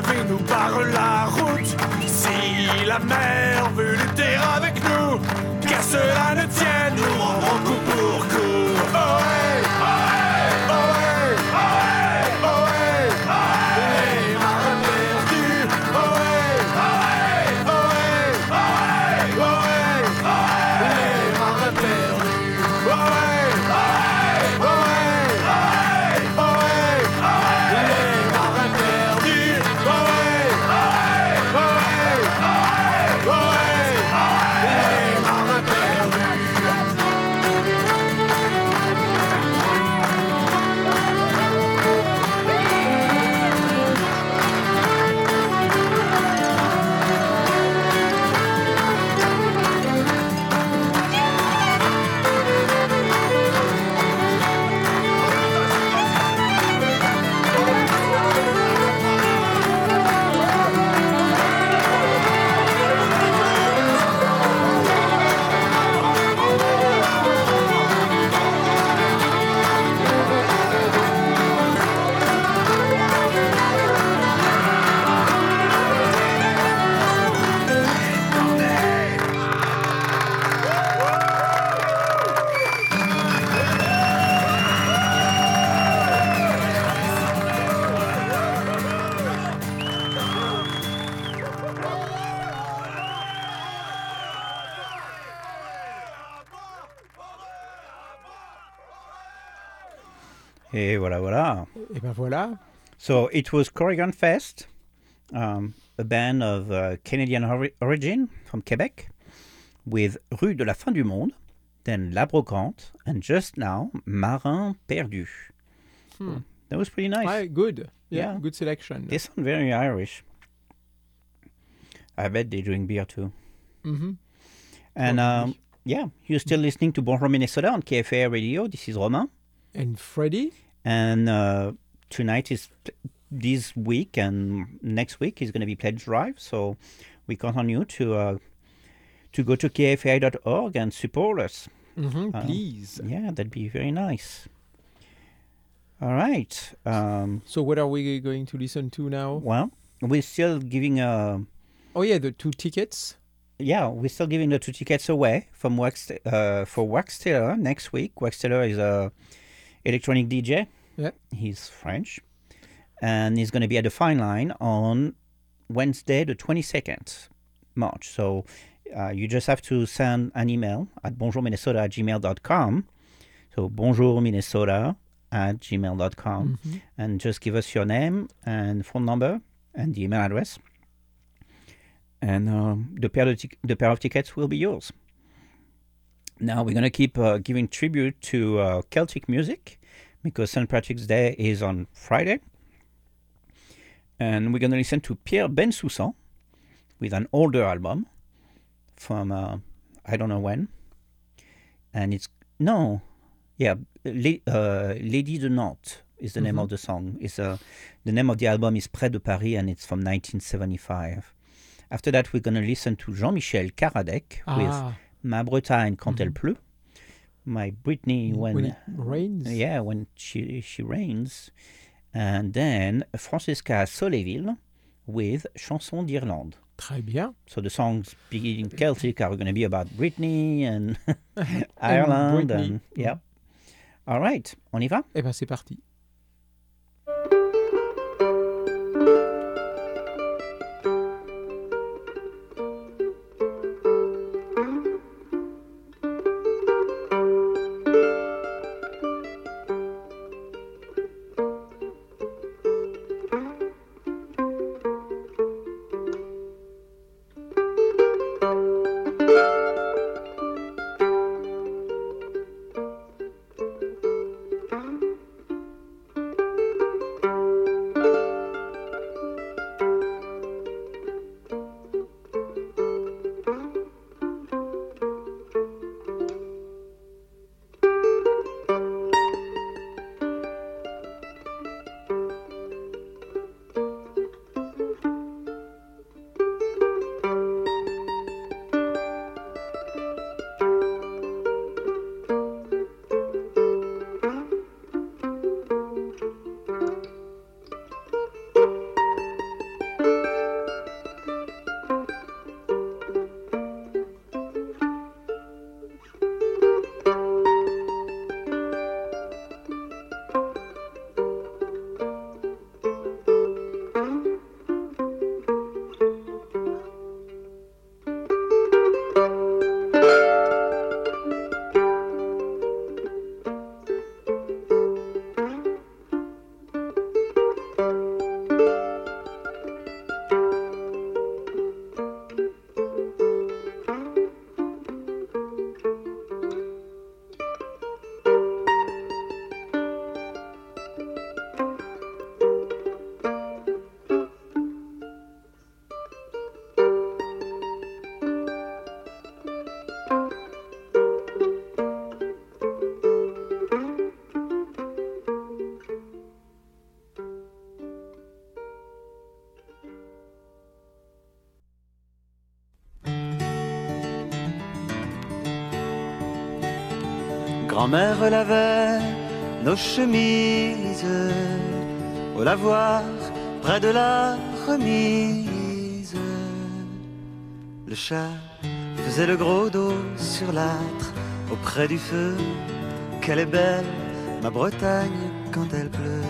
suivez-nous par la route. Si la mer veut lutter avec nous, qu'à cela ne tienne, nous rendrons coup pour coup. Ohé, ohé, ohé, ohé, ohé, les marins perdus. Ohé, ohé, ohé, ohé, ohé, les marins perdus. Ohé, ohé, ohé, ohé, les marins perdus. Ohé, ohé, ohé, les marins perdus. Et voilà, voilà. Et ben voilà. So it was Corrigan Fest, um, a band of uh, Canadian ori- origin from Quebec, with Rue de la Fin du Monde, then La Brocante, and just now Marin Perdu. Hmm. That was pretty nice. Ouais, good. Yeah, Yeah. good selection. They sound very Irish. I bet they're doing beer too. Mhm. And um, yeah, you're still listening to Bonjour Minnesota on K F A I Radio. This is Romain. And Freddy? And uh, tonight is this week and next week is going to be Pledge Drive. So we count on you to uh, to go to K F A I dot org and support us. Mhm, Uh, please. Yeah, that'd be very nice. All right. Um, So what are we going to listen to now? well, we're still giving a. Oh yeah, the two tickets. Yeah, we're still giving the two tickets away from Wax uh, for Wax Taylor next week. Wax Taylor is a electronic D J. Yeah. He's French. And he's going to be at the Fine Line on Wednesday, the twenty-second March. So uh, you just have to send an email at bonjourminnesota at gmail dot com. So bonjourminnesota at gmail dot com. Mhm. And just give us your name and phone number and the email address. And um, the, pair of tic- the pair of tickets will be yours. Now we're going to keep uh, giving tribute to uh, Celtic music because Saint Patrick's Day is on Friday. And we're going to listen to Pierre Bensoussan with an older album from uh, I don't know when. And it's, no, yeah, La- uh, Lady de Nantes is the name Mhm. of the song. It's, uh, the name of the album is Près de Paris and it's from nineteen seventy-five. After that, we're going to listen to Jean-Michel Karadec with Ah, Ma Bretagne quand elle Mhm. pleut. My Britney when, when it rains. yeah, when she she rains. And then Francesca Soléville with Chanson d'Irlande. Très bien. So the songs being Celtic are going to be about Britney and Ireland. Britney. And, yeah. All right, on y va? Eh ben c'est parti. Grand-mère lavait nos chemises au lavoir près de la remise. Le chat faisait le gros dos sur l'âtre auprès du feu. Qu'elle est belle, ma Bretagne, quand elle pleut.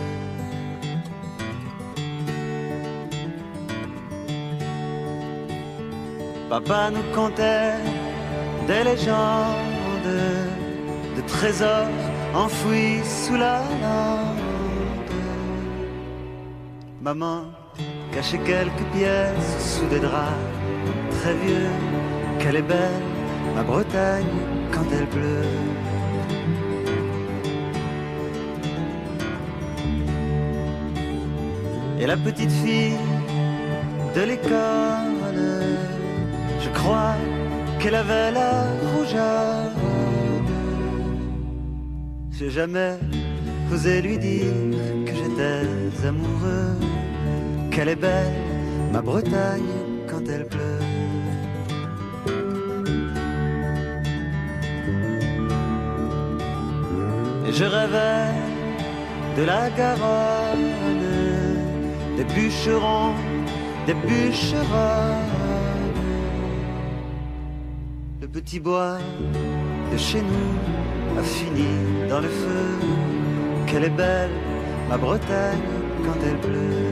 Papa nous contait des légendes, de trésors enfouis sous la lande. Maman cachait quelques pièces sous des draps très vieux. Qu'elle est belle, ma Bretagne, quand elle pleut. Et la petite fille de l'école, je crois qu'elle avait la rougeole. J'ai jamais osé lui dire que j'étais amoureux. Qu'elle est belle, ma Bretagne, quand elle pleut. Et je rêvais de la Garonne, des bûcherons, des bûcheronnes. Le petit bois de chez nous a fini dans le feu. Qu'elle est belle, ma Bretagne, quand elle pleut.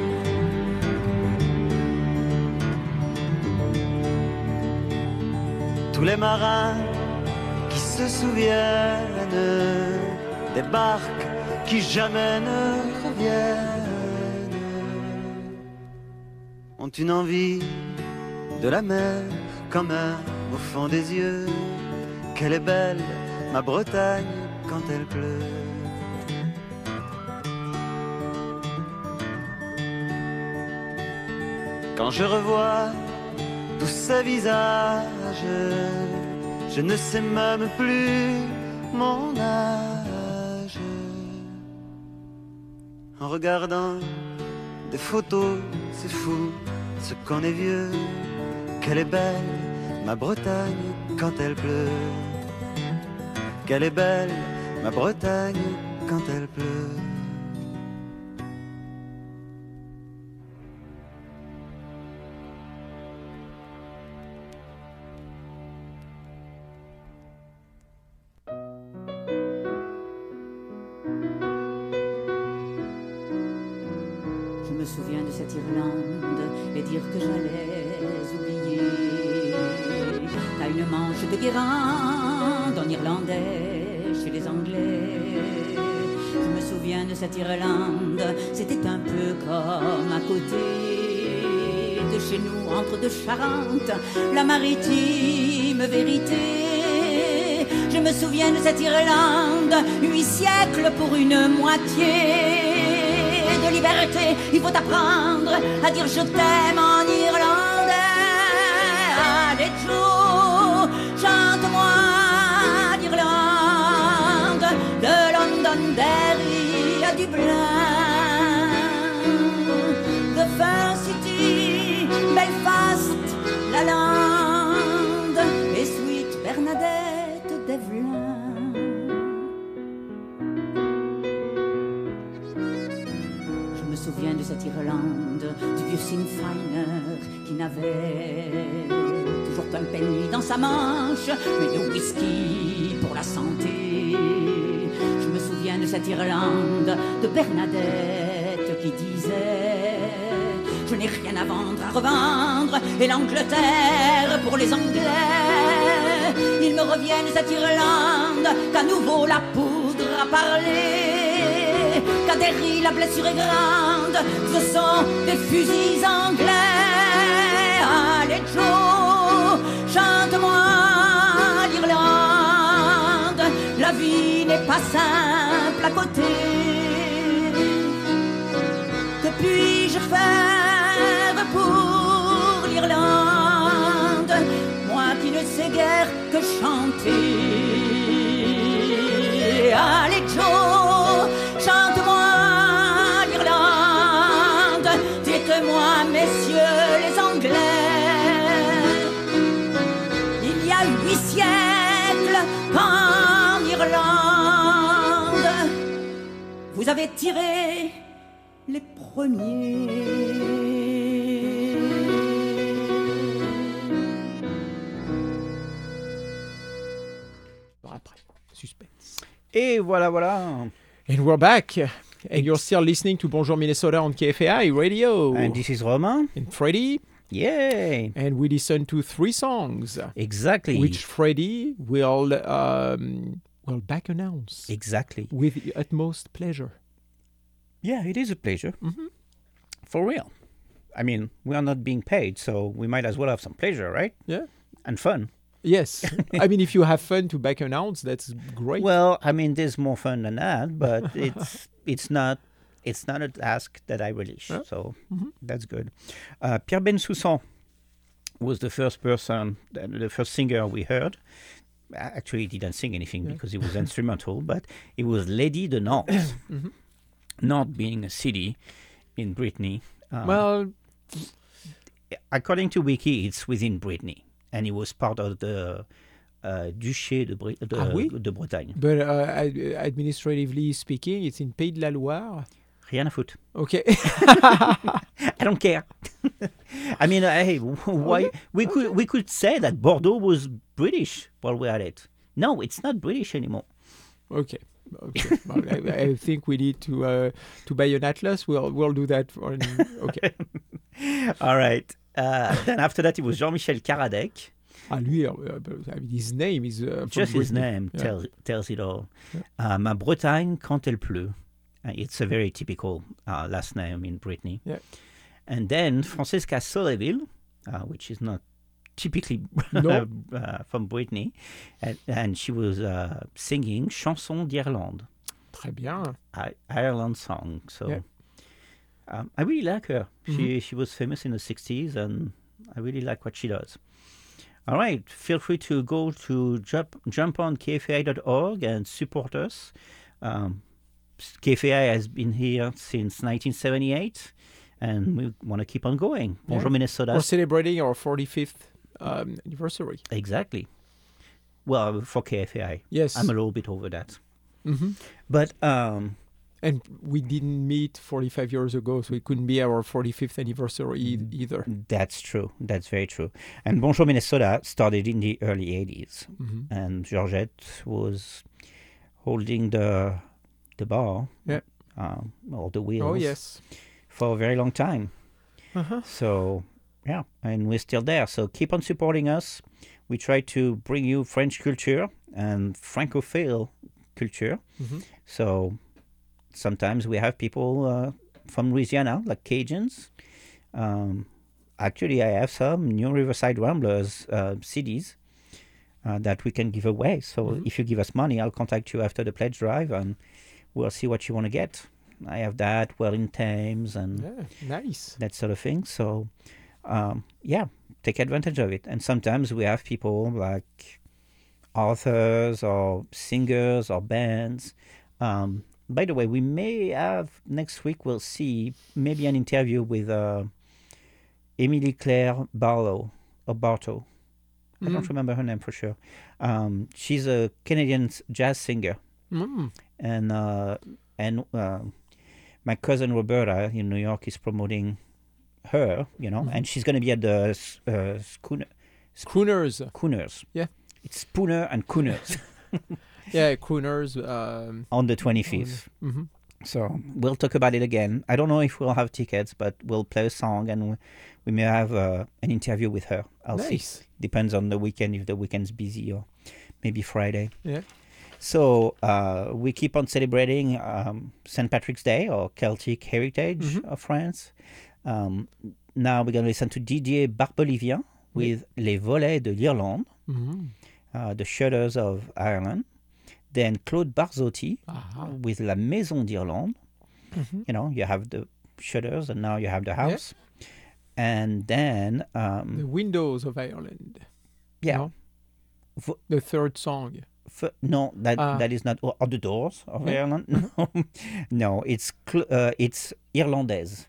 Tous les marins qui se souviennent des barques qui jamais ne reviennent ont une envie de la mer comme un au fond des yeux. Qu'elle est belle, ma Bretagne, quand elle pleut. Quand je revois tous ces visages, je ne sais même plus mon âge. En regardant des photos, c'est fou ce qu'on est vieux. Qu'elle est belle, ma Bretagne, quand elle pleut. Qu'elle est belle, ma Bretagne, quand elle pleut. Je me souviens de cette Irlande et dire que j'allais oublier. T'as une manche de guérande en irlandais chez les Anglais. Je me souviens de cette Irlande, c'était un peu comme à côté de chez nous, entre deux Charentes, la maritime vérité. Je me souviens de cette Irlande, huit siècles pour une moitié de liberté. Il faut apprendre à dire je t'aime en irlandais. Allez Joe, chante-moi l'Irlande, de Londonderry à Dublin, de Fur City, Belfast, la Lande et Sweet Bernadette d'Evelyn. Je me souviens de cette Irlande, du vieux Sinn Feiner qui n'avait toujours qu'un penny dans sa manche, mais de whisky pour la santé. Je me souviens de cette Irlande, de Bernadette qui disait je n'ai rien à vendre, à revendre, et l'Angleterre pour les Anglais. Il me revient de cette Irlande, qu'à nouveau la poudre a parlé, qu'à Derry la blessure est grande, ce sont des fusils anglais. Allez Joe, chante-moi l'Irlande, la vie n'est pas simple à côté. Que puis-je faire pour l'Irlande, moi qui ne sais guère que chanter. Allez Joe, chante-moi l'Irlande, dites-moi messieurs les Anglais, il y a huit siècles qu'en Irlande avaient tiré les premiers. Après, suspense. Et voilà, voilà. And we're back. And you're still listening to Bonjour Minnesota on K F A I Radio. And this is Romain. And Freddie. Yay. And we listen to three songs. Exactly. Which Freddie will, um, will back announce. Exactly. With the utmost pleasure. Yeah, it is a pleasure. Mm-hmm. For real. I mean, we are not being paid, so we might as well have some pleasure, right? Yeah. And fun. Yes. I mean, if you have fun to back announce, that's great. Well, I mean, there's more fun than that, but it's it's not it's not a task that I relish. Yeah. So Mhm. that's good. Uh, Pierre Bensoussan was the first person, the first singer we heard. Actually, he didn't sing anything Yeah. because he was instrumental, but it was Lady de Nantes. Mhm. Nantes being a city in Brittany. Um, Well, according to Wiki, it's within Brittany. And it was part of the uh, Duché de, Bre- de, Ah oui? de Bretagne. but uh, ad- administratively speaking, it's in Pays de la Loire. Rien à foutre. Okay. I don't care. I mean, uh, hey, why Okay. we could we could say that Bordeaux was British while we're at it. No, it's not British anymore. Okay. Okay. Well, I, I think we need to uh, to buy an atlas. We'll we'll do that. For an, okay. All right. Uh, then after that, it was Jean-Michel Karadec. Ah, lui, uh, I mean, his name is uh, from Just his Brittany. name Yeah. tells tells it all. Yeah. Uh, Ma Bretagne quand elle pleut. Uh, it's a very typical uh, last name in Brittany. Yeah. And then Francesca Solleville, uh, which is not typically No. uh, from Brittany, and, and she was uh, singing Chanson d'Irlande, Très bien. I- Ireland song. So Yeah. um, I really like her. She Mhm. she was famous in the sixties, and I really like what she does. All right, feel free to go to jump, jump on K F A I dot org and support us. Um, K F A I has been here since nineteen seventy-eight, and we want to keep on going. Bonjour, Yeah. Minnesota. We're celebrating our forty-fifth um, anniversary. Exactly. Well, for K F A I. Yes. I'm a little bit over that. Mhm. But, um, And we didn't meet forty-five years ago, so it couldn't be our forty-fifth anniversary e- either. that's true. That's very true. And Bonjour, Minnesota started in the early eighties. Mhm. And Georgette was holding the the bar, Yeah. um, or the wheels, Oh, yes. for a very long time. Uh-huh. So, yeah, and we're still there. So keep on supporting us. We try to bring you French culture and Francophile culture. Mhm. So sometimes we have people uh, from Louisiana, like Cajuns. Um, actually, I have some New Riverside Ramblers uh, C Ds uh, that we can give away. So Mhm. if you give us money, I'll contact you after the pledge drive and we'll see what you want to get. I have that, well in Thames, and Yeah, nice. that sort of thing. So, um, yeah, take advantage of it. And sometimes we have people like authors or singers or bands. Um, by the way, we may have next week, we'll see maybe an interview with uh, Emily Claire Barlow or Bartow. I don't Mm. remember her name for sure. Um, she's a Canadian s- jazz singer. Mm. And uh, and uh, my cousin Roberta in New York is promoting her, you know, Mhm. and she's going to be at the s- uh, schooner, Crooners. Schooners. Yeah. It's Spooner and Cooners Yeah, crooners. Um, on the twenty-fifth. hmm So we'll talk about it again. I don't know if we'll have tickets, but we'll play a song and we, we may have uh, an interview with her. I'll see. Nice. Depends on the weekend, if the weekend's busy, or maybe Friday. Yeah. So uh, we keep on celebrating um, Saint Patrick's Day, or Celtic heritage Mhm. of France. Um, now we're going to listen to Didier Barbelivien with Les Volets de l'Irlande, Mhm. uh, the Shutters of Ireland. Then Claude Barzotti Ah. with La Maison d'Irlande. Mhm. You know, you have the shutters and now you have the house. And then, um, The Windows of Ireland. yeah. No? Vo- The third song. F- no, that Ah. that is not. Or, or the doors of Yeah. Ireland. No, no, it's cl- uh, it's Irlandaise.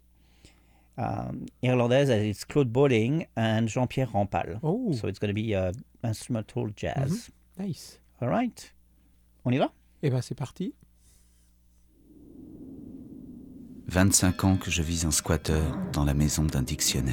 Um, Irlandaise, and it's Claude Bolling and Jean-Pierre Rampal. Oh, So it's going to be uh, instrumental jazz. nice. All right, on y va. Eh ben, c'est parti. vingt-cinq ans que je vis en squatteur dans la maison d'un dictionnaire.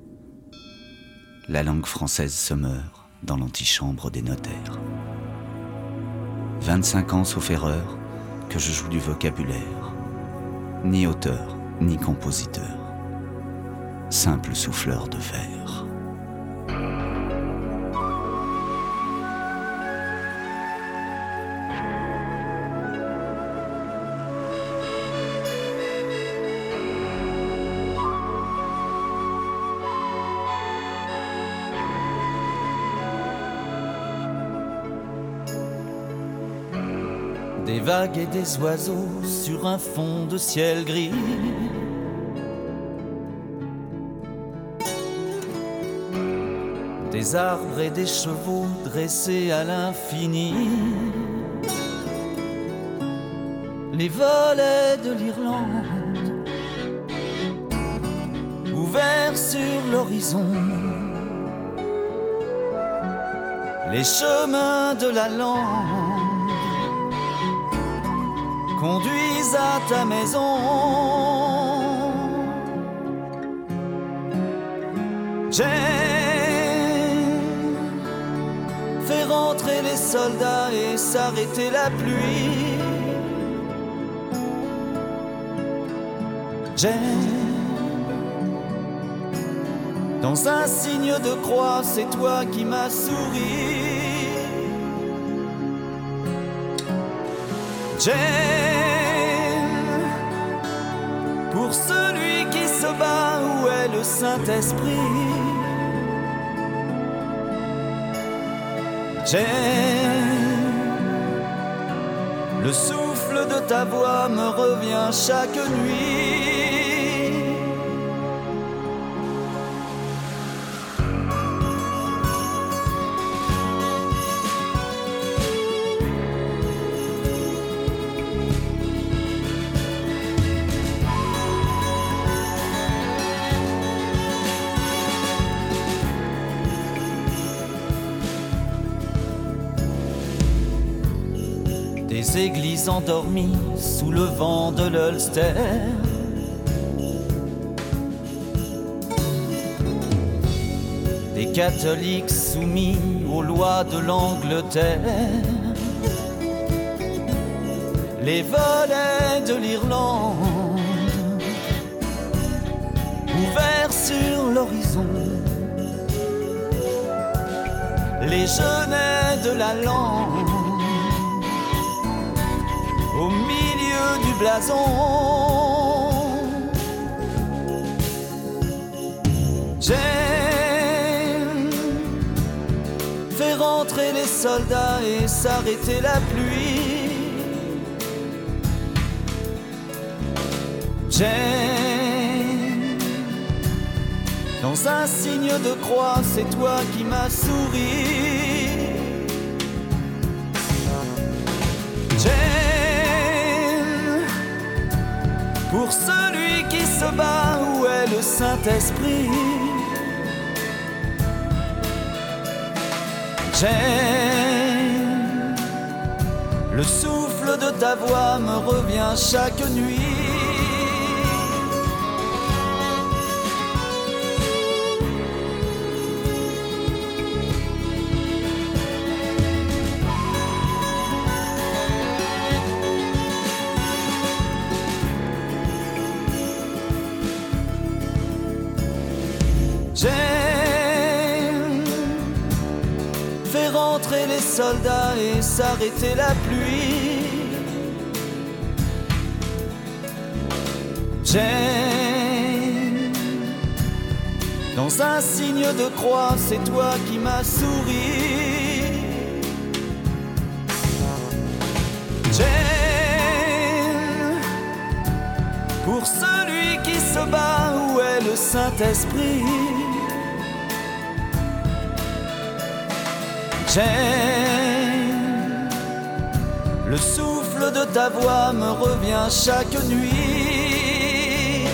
La langue française se meurt dans l'antichambre des notaires. vingt-cinq ans sauf erreur que je joue du vocabulaire. Ni auteur, ni compositeur. Simple souffleur de verre. Des vagues et des oiseaux sur un fond de ciel gris. Des arbres et des chevaux dressés à l'infini. Les volets de l'Irlande ouverts sur l'horizon. Les chemins de la lande conduisent à ta maison. J'aime faire rentrer les soldats et s'arrêter la pluie. J'aime dans un signe de croix, c'est toi qui m'as souri. J'aime pour celui qui se bat, où est le Saint-Esprit. J'aime le souffle de ta voix me revient chaque nuit. Des églises endormies sous le vent de l'Ulster. Des catholiques soumis aux lois de l'Angleterre. Les volets de l'Irlande ouverts sur l'horizon. Les genêts de la lande au milieu du blason. J'aime faire rentrer les soldats et s'arrêter la pluie. J'aime dans un signe de croix, c'est toi qui m'as souri. J'aime pour celui qui se bat, où est le Saint-Esprit. J'aime le souffle de ta voix me revient chaque nuit. J'aime faire rentrer les soldats et s'arrêter la pluie. J'aime dans un signe de croix, c'est toi qui m'as souri. J'aime pour celui qui se bat, où est le Saint-Esprit. J'aime le souffle de ta voix me revient chaque nuit.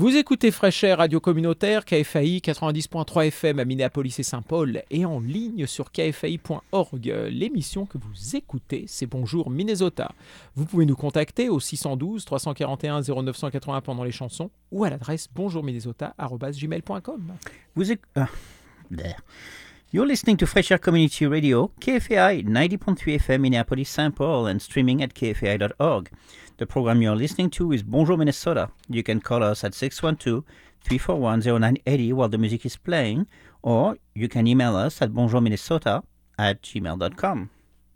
Vous écoutez Fresh Air, radio communautaire, K F A I quatre-vingt-dix point trois F M à Minneapolis et Saint-Paul et en ligne sur K F A I point org. L'émission que vous écoutez, c'est Bonjour Minnesota. Vous pouvez nous contacter au six un deux, trois quatre un, zéro neuf huit zéro pendant les chansons ou à l'adresse bonjourminnesota arobase gmail point com. Vous éc- ah, there. You're listening to Fresh Air Community Radio, K F A I ninety point three F M Minneapolis Saint Paul and streaming at k f a i dot org. The program you're listening to is Bonjour Minnesota. You can call us at six one two, three four one, zero nine eight zero while the music is playing, or you can email us at bonjourminnesota at gmail dot com.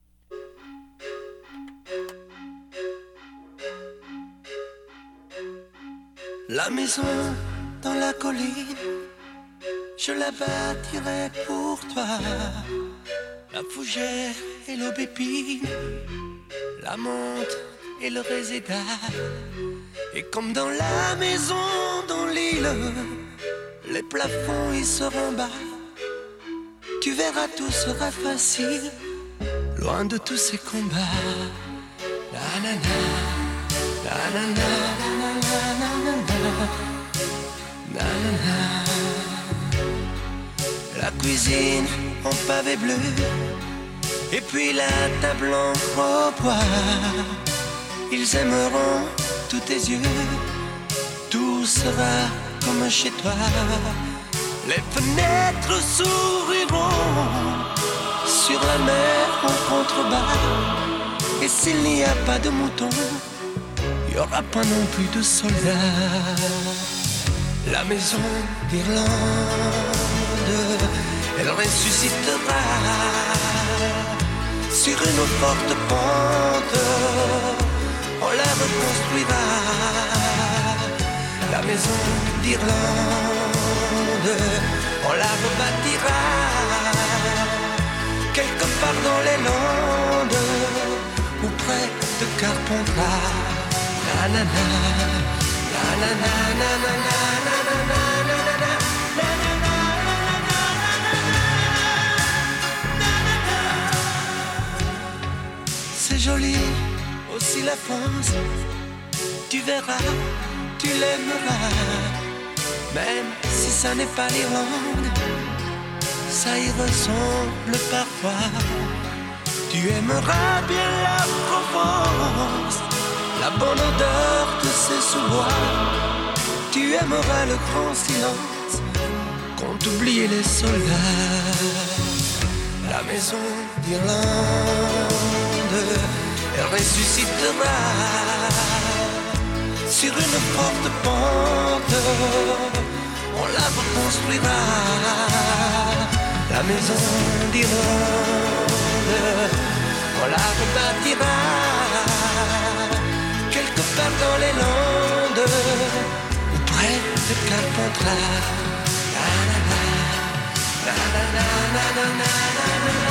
La maison dans la colline, je la bâtirai pour toi. La fougère et l'aubépine, la menthe et le réséda. Et comme dans la maison dans l'île, les plafonds y seront bas. Tu verras, tout sera facile, loin de tous ces combats. Na na na, na na na, na na na na, na na na. La cuisine en pavé bleu, et puis la table en bois. Ils aimeront tous tes yeux, tout sera comme chez toi. Les fenêtres s'ouvriront sur la mer en contrebas. Et s'il n'y a pas de moutons, il n'y aura pas non plus de soldats. La maison d'Irlande, elle ressuscitera sur une forte pente. On la reconstruira. La maison d'Irlande, on la rebâtira quelque part dans les Landes ou près de Carpentras. Na na na, na na na na na na na na na na. C'est joli aussi la France, tu verras, tu l'aimeras. Même si ça n'est pas l'Irlande, ça y ressemble parfois. Tu aimeras bien la Provence, la bonne odeur de ses sous-bois. Tu aimeras le grand silence quand oubliait les soldats. La maison d'Irlande, elle ressuscitera sur une forte pente. On la reconstruira. La maison d'Irlande, on la rebâtira quelque part dans les Landes ou près de Carpentras. La la la, la la la la la la la la.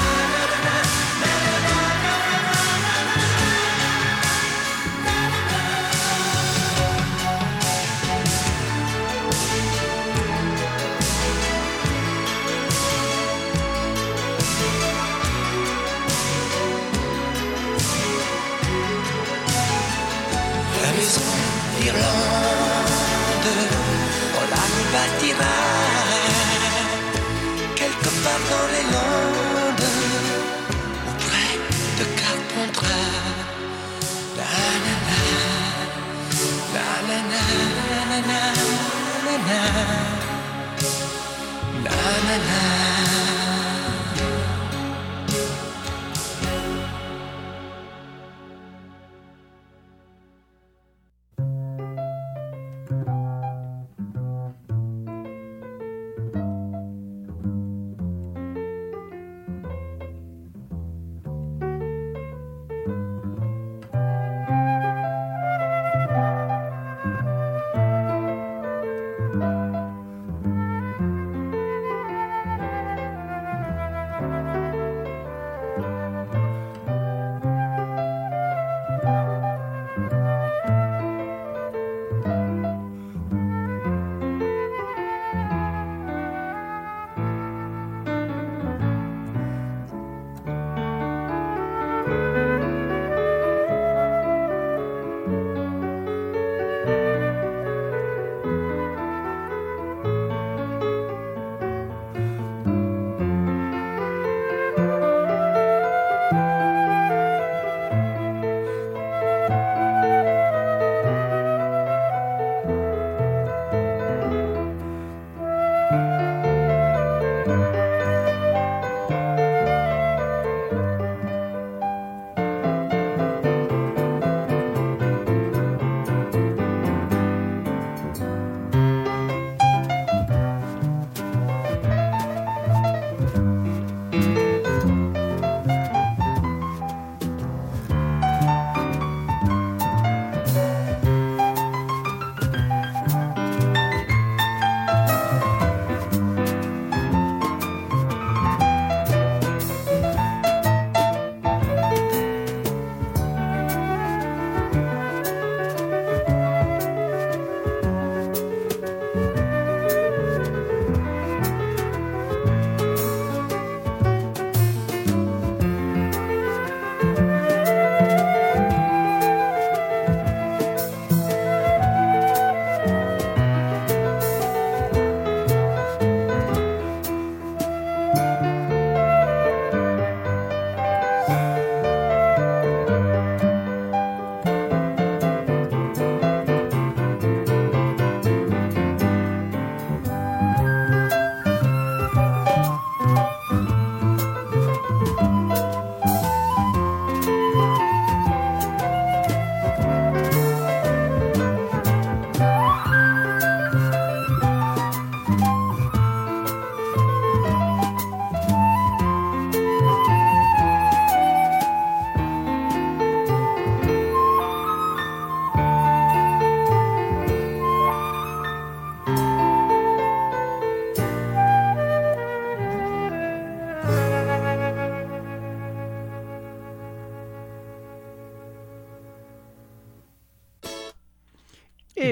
Irlande, on la rebâtira quelque part dans les Landes ou près de Carpentras. La na na, la na na, la na na, la na na.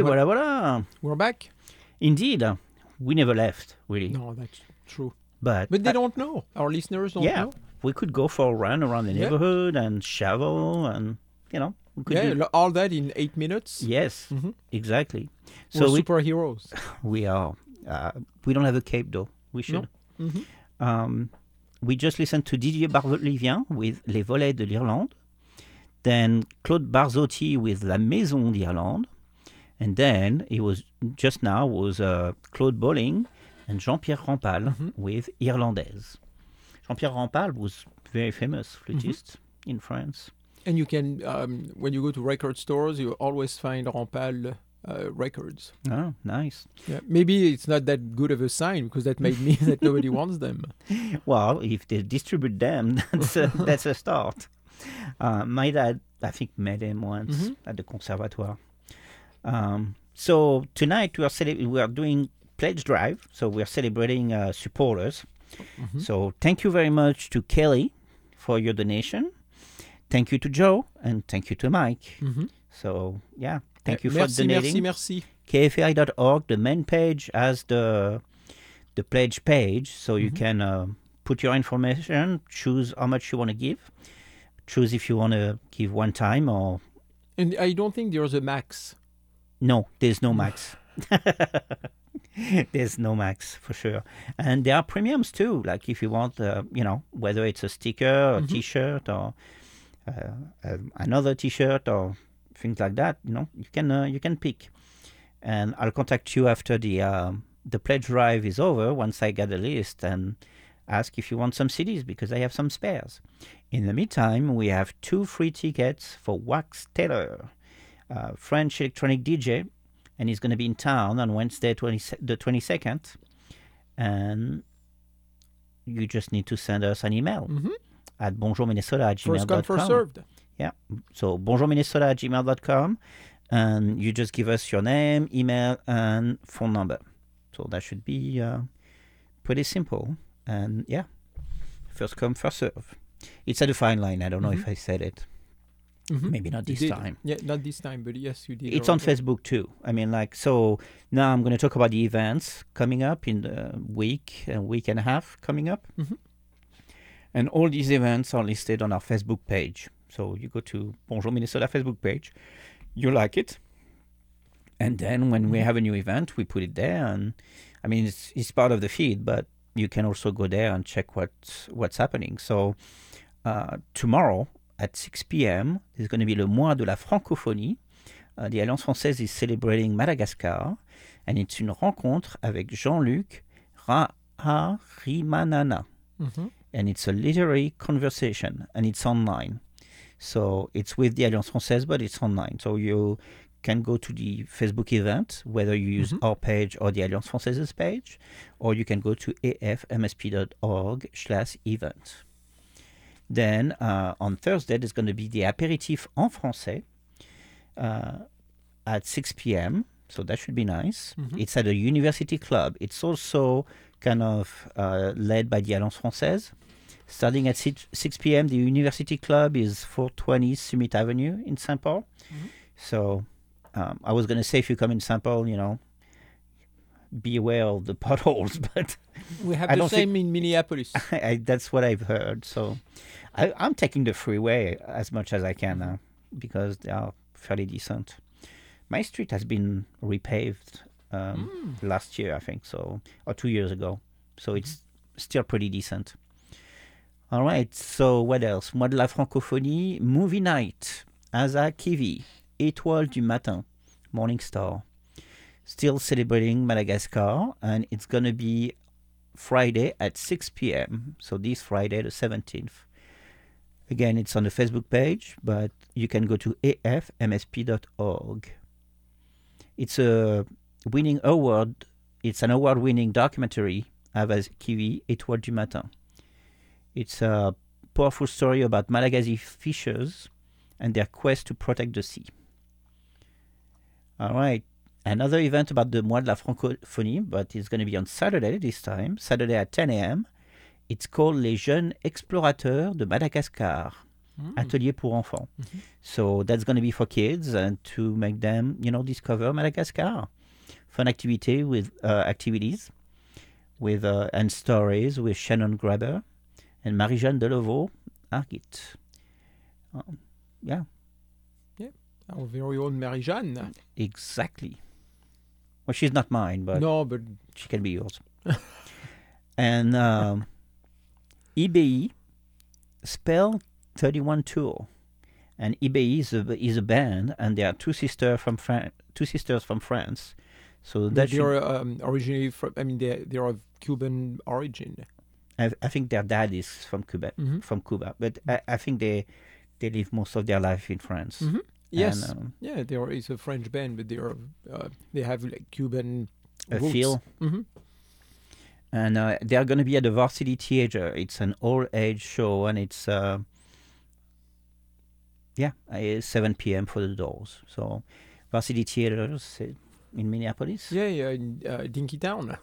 voilà, voilà. We're back. Indeed. Uh, we never left, really. No, that's true. But, but they uh, don't know. Our listeners don't yeah, know. We could go for a run around the Yeah. neighborhood and shovel and, you know. We could Yeah, do... lo- all that in eight minutes. Yes, Mhm. exactly. We're we, superheroes. We are. Uh, we don't have a cape, though. We should. No. Mhm. Um, we just listened to Didier Barbelivien with Les Volets de l'Irlande. Then Claude Barzotti with La Maison d'Irlande. And then it was just now was uh, Claude Bolling and Jean-Pierre Rampal Mhm. with Irlandaise. Jean-Pierre Rampal was very famous flutist in France. And you can, um, when you go to record stores, you always find Rampal uh, records. Oh, nice. Yeah. Maybe it's not that good of a sign because that might mean that nobody wants them. Well, if they distribute them, that's a, that's a start. Uh, my dad, I think, met him once Mhm. at the Conservatoire. Um, so tonight we are cele- we are doing pledge drive. So we are celebrating uh, supporters. Mhm. So thank you very much to Kelly for your donation. Thank you to Joe and thank you to Mike. Mhm. So yeah, thank Eh, you for merci, donating. merci, merci. K F A I dot org, the main page has the the pledge page, so you Mhm. can uh, put your information, choose how much you want to give, choose if you want to give one time or And I don't think there's a max. no. There's no max. There's no max for sure, and there are premiums too. Like if you want, uh, you know, whether it's a sticker, or Mhm. T-shirt, or uh, uh, another T-shirt, or things like that. You know, you can uh, you can pick, and I'll contact you after the um, the pledge drive is over. Once I get the list and ask if you want some C Ds because I have some spares. In the meantime, we have two free tickets for Wax Taylor, uh, French electronic D J. And he's going to be in town on Wednesday, twenty, the twenty-second. And you just need to send us an email Mhm. at bonjourminnesota at gmail dot com. First come, first served. Yeah. So bonjourminnesota at gmail dot com. And you just give us your name, email, and phone number. So that should be uh, pretty simple. And yeah, first come, first serve. It's at a fine line. I don't know Mhm. if I said it. Mhm. Maybe not You this did. time. Yeah, not this time, but yes, you did. It's on already. Facebook too. I mean, like, so now I'm going to talk about the events coming up in the week, a week and a half coming up. Mhm. And all these events are listed on our Facebook page. So you go to Bonjour Minnesota Facebook page, you like it. And then when we have a new event, we put it there. And I mean, it's, it's part of the feed, but you can also go there and check what, what's happening. So uh, tomorrow, at six p.m., there's going to be le mois de la francophonie. Uh, the Alliance Française is celebrating Madagascar, and it's une rencontre avec Jean-Luc Raharimanana. Mhm. And it's a literary conversation, and it's online. So it's with the Alliance Française, but it's online. So you can go to the Facebook event, whether you use Mhm. our page or the Alliance Française's page, or you can go to afmsp.org slash event. Then uh, on Thursday, there's going to be the apéritif en français uh, at six p.m. So that should be nice. Mhm. It's at a university club. It's also kind of uh, led by the Alliance Française. Starting at six p.m., the university club is four twenty Summit Avenue in Saint Paul. Mhm. So um, I was going to say, if you come in Saint Paul, you know, be aware of the potholes, but We have I the don't same think- in Minneapolis. I, that's what I've heard. So I, I'm taking the freeway as much as I can now because they are fairly decent. My street has been repaved um, Mm. last year, I think, so or two years ago. So it's still pretty decent. All right. So what else? Mois de la francophonie, movie night, Asa Kivi, Étoile du matin, Morning Star. Still celebrating Madagascar, and it's gonna be Friday at six p.m. So this Friday, the seventeenth. Again, it's on the Facebook page, but you can go to a f m s p dot org. It's a winning award. It's an award-winning documentary, Asa Kivi, Étoile du matin. It's a powerful story about Malagasy fishers and their quest to protect the sea. All right. Another event about the Mois de la Francophonie, but it's going to be on Saturday this time, Saturday at ten a.m. It's called Les Jeunes Explorateurs de Madagascar. mm. atelier pour enfants. Mm-hmm. So that's going to be for kids and to make them, you know, discover Madagascar. Fun activity with uh, activities with uh, and stories with Shannon Graber and Marie-Jeanne Deleveau, Argit. Um, yeah. Yeah. Our very own Marie-Jeanne. Exactly. Well, she's not mine, but, no, but she can be yours. And um, I B I Spell thirty-one Tour. And I B I is a, is a band, and there are two sisters from Fran- two sisters from France. So that they are um, originally from. I mean, they they are of Cuban origin. I, I think their dad is from Cuba, mm-hmm. from Cuba, but I, I think they they live most of their life in France. Mm-hmm. Yes, and, um, yeah, they are. It's a French band, but they are uh, they have like Cuban a roots. feel. Mm-hmm. And uh, they are going to be at the Varsity Theatre. It's an all-age show, and it's uh, yeah, it's seven p.m. for the doors. So Varsity Theatre in Minneapolis. Yeah, yeah, in uh, Dinkytown.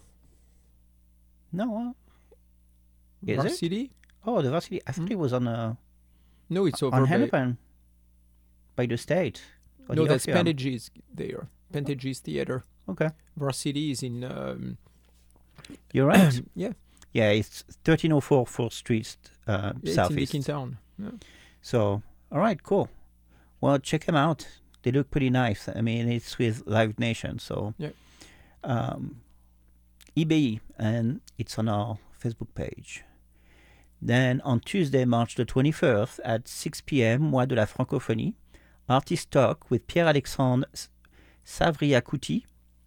No, uh, is Varsity. It? Oh, the Varsity. I thought mm-hmm. it was on. Uh, no, it's over on by Hennepin, by the state. No, the that's Pantages there. Pantages Theatre. Okay. Varsity is in. Um, You're right. yeah. Yeah, it's thirteen oh four fourth Street, uh, yeah, Southeast. It's in Dinkytown. Yeah. So, all right, cool. Well, check them out. They look pretty nice. I mean, it's with Live Nation, so yeah. Um, I B I, and it's on our Facebook page. Then on Tuesday, March the twenty-first at six p.m., Mois de la Francophonie, Artist Talk with Pierre-Alexandre Savriacouti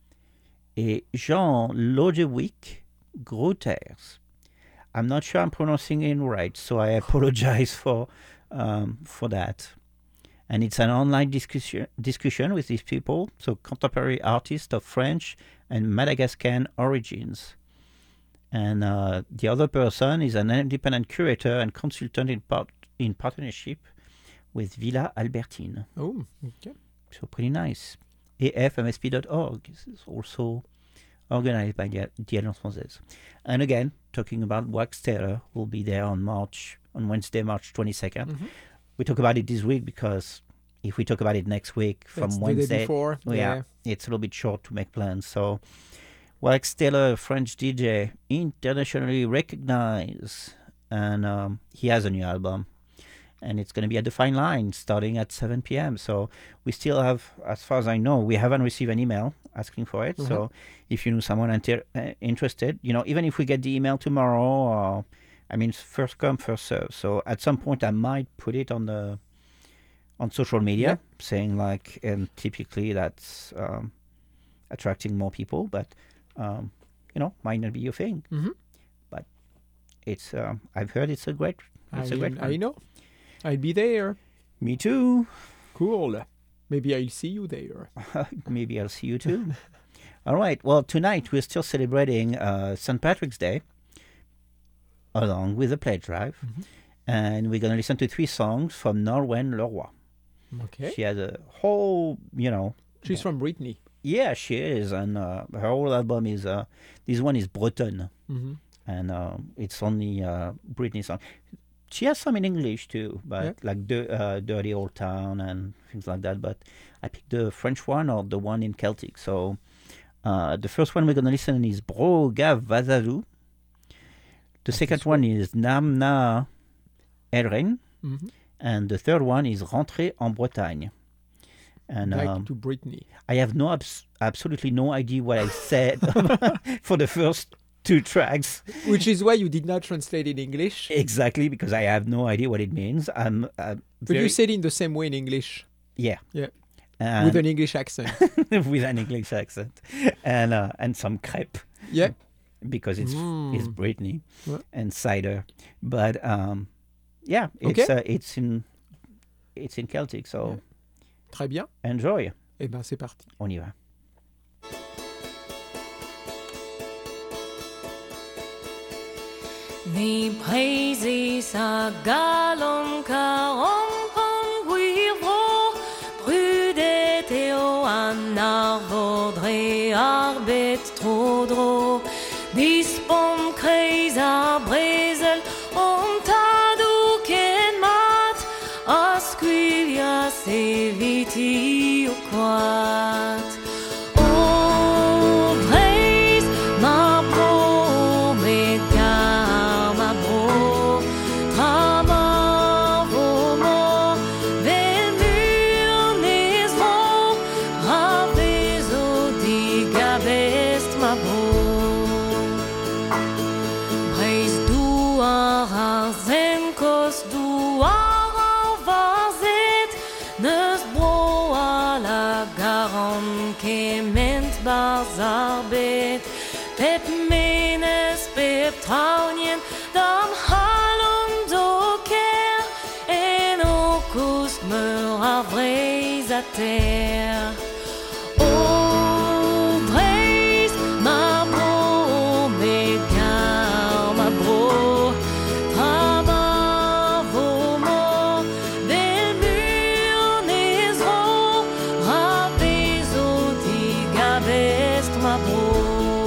et Jean Lodjewick Grooters. I'm not sure I'm pronouncing it right, so I apologize for um, for that. And it's an online discussion discussion with these people, so contemporary artists of French and Madagascan origins. And uh, the other person is an independent curator and consultant in part in partnership with Villa Albertine. Oh, okay. So pretty nice. A F M S P dot org is also organized by the, the Alliance Française. And again, talking about Wax Taylor, will be there on March on Wednesday, March twenty-second. Mm-hmm. We talk about it this week because if we talk about it next week from That's Wednesday, the day before. Yeah, yeah, it's a little bit short to make plans. So, Wax Taylor, French D J, internationally recognized, and um, he has a new album, and it's going to be at the Fine Line starting at seven p.m. So we still have, as far as I know, we haven't received an email asking for it. Mm-hmm. So if you know someone inter- uh, interested, you know, even if we get the email tomorrow, or I mean, first come, first serve. So at some point, I might put it on the on social media, yeah. saying like, and typically that's um, attracting more people, but um, you know, might not be your thing. Mm-hmm. But it's, um, I've heard it's a great, it's I, a great. I one. know, I'll be there. Me too. Cool. Maybe I'll see you there. Maybe I'll see you too. All right. Well, tonight we're still celebrating uh, Saint Patrick's Day, along with the pledge drive. Mm-hmm. And we're going to listen to three songs from Norwen Leroy. Okay. She has a whole, you know... She's from Brittany. Yeah, she is. And uh, her whole album is... Uh, this one is Bretonne. Mm-hmm. And uh, it's only uh, Brittany song. She has some in English too, but yeah. like the, uh, Dirty Old Town and things like that. But I picked the French one or the one in Celtic. So uh, the first one we're going to listen is Bro Gav Vazalou. The That's second one is Nam Na Elren. Mm-hmm. And the third one is Rentrée en Bretagne. And Back um, to Brittany. I have no abs- absolutely no idea what I said for the first two tracks. Which is why you did not translate in English. Exactly, because I have no idea what it means. I'm, uh, but you said it in the same way in English. Yeah. Yeah. And with an English accent. with an English accent. And uh, and some crepe. Yeah. Because it's mm. it's Brittany yeah. and cider. But um, yeah, it's okay. uh, it's in it's in Celtic, so yeah. Très bien. Enjoy. Eh ben c'est parti. On y va. Vi precis a galon carom pongwirvro Brudet eo annar vodre arbet trodro Dispom kreis a brezel om tadu ken mat se viti o quat. O praise ma bro me gar ma bro Trama vo mo vel mur nes vo Ravezo di gabest ma bro Praise du ar zen kos du ar vazet Neus bro a la garon kement bazarbet Pep menes pep traunien dam halon doker En o koust meur a vrez a terre O praise ma bro me gar ma bro Trama vo mo vel mur nes ro Ravezo di gabest ma bro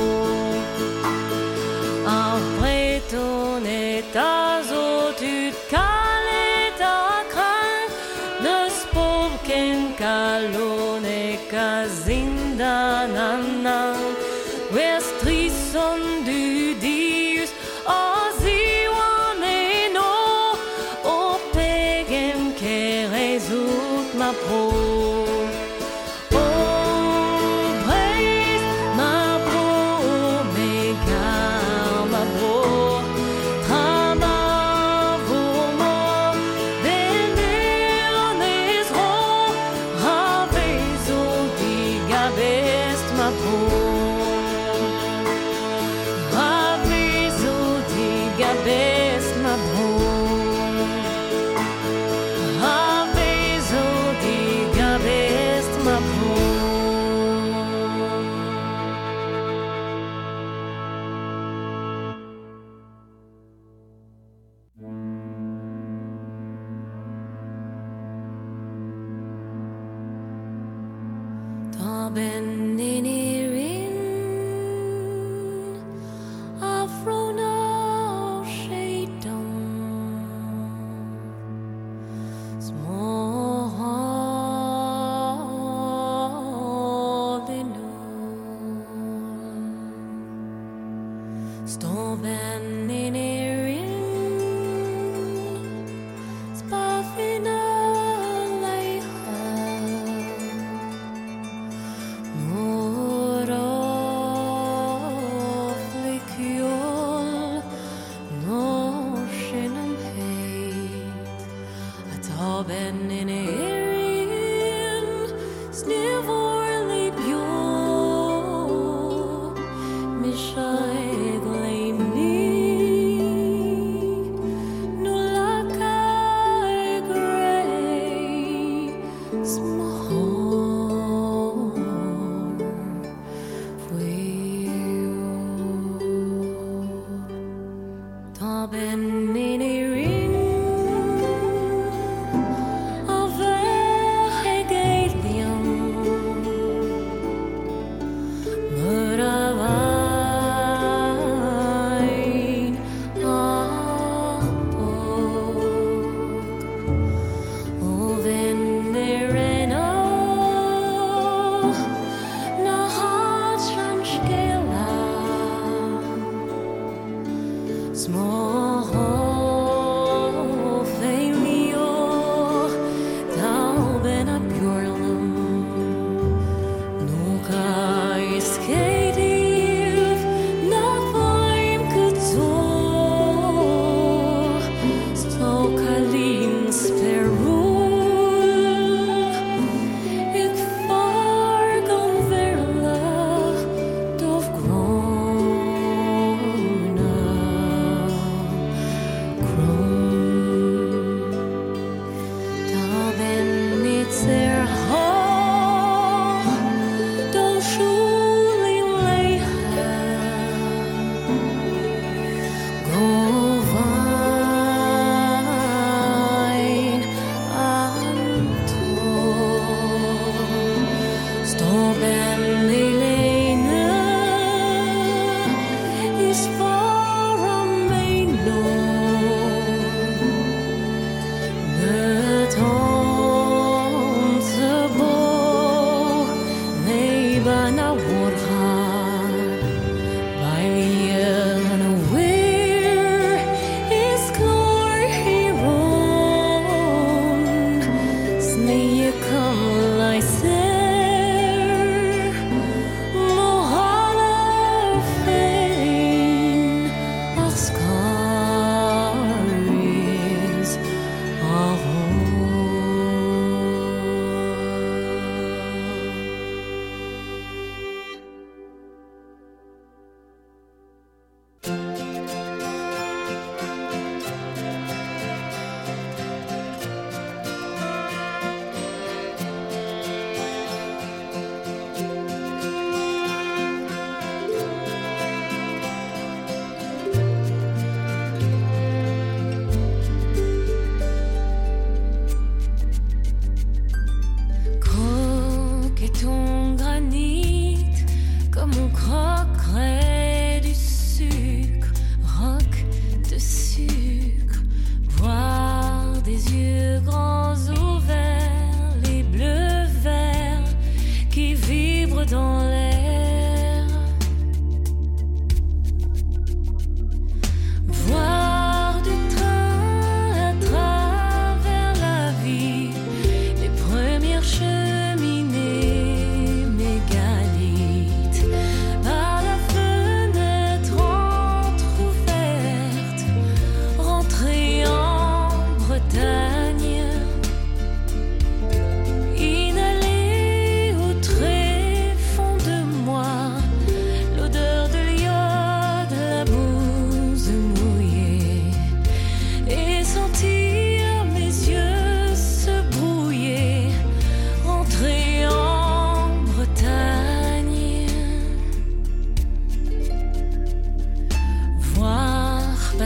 Ar breton et azo tut kalet a kran Neus pov ken kalon e kazinda nanan West trison du dius a ziwan e no O pegem ke rezout ma pro O praise ma bro me gar ma bro Trama vo mo vel mur nes ro Ravezo di gabest ma bro Ravezo di gabest ma bro Ravezo di gabest ma bro Ta ben in erin Afrona shaitan Small Stå ben in erin Spafina leiha Nora flickjol No shinam heit Ata ben in erin Snivorli bjo Mishai gleini Nulaka grey Small Ta ben in erin A ver hegeidian Muravain a bok O venderena Na hatran skela Small failure Thou ben a purelum Nuka iskativ Na vaim kutor Stokalin sperul Ik fargon verla Dov grona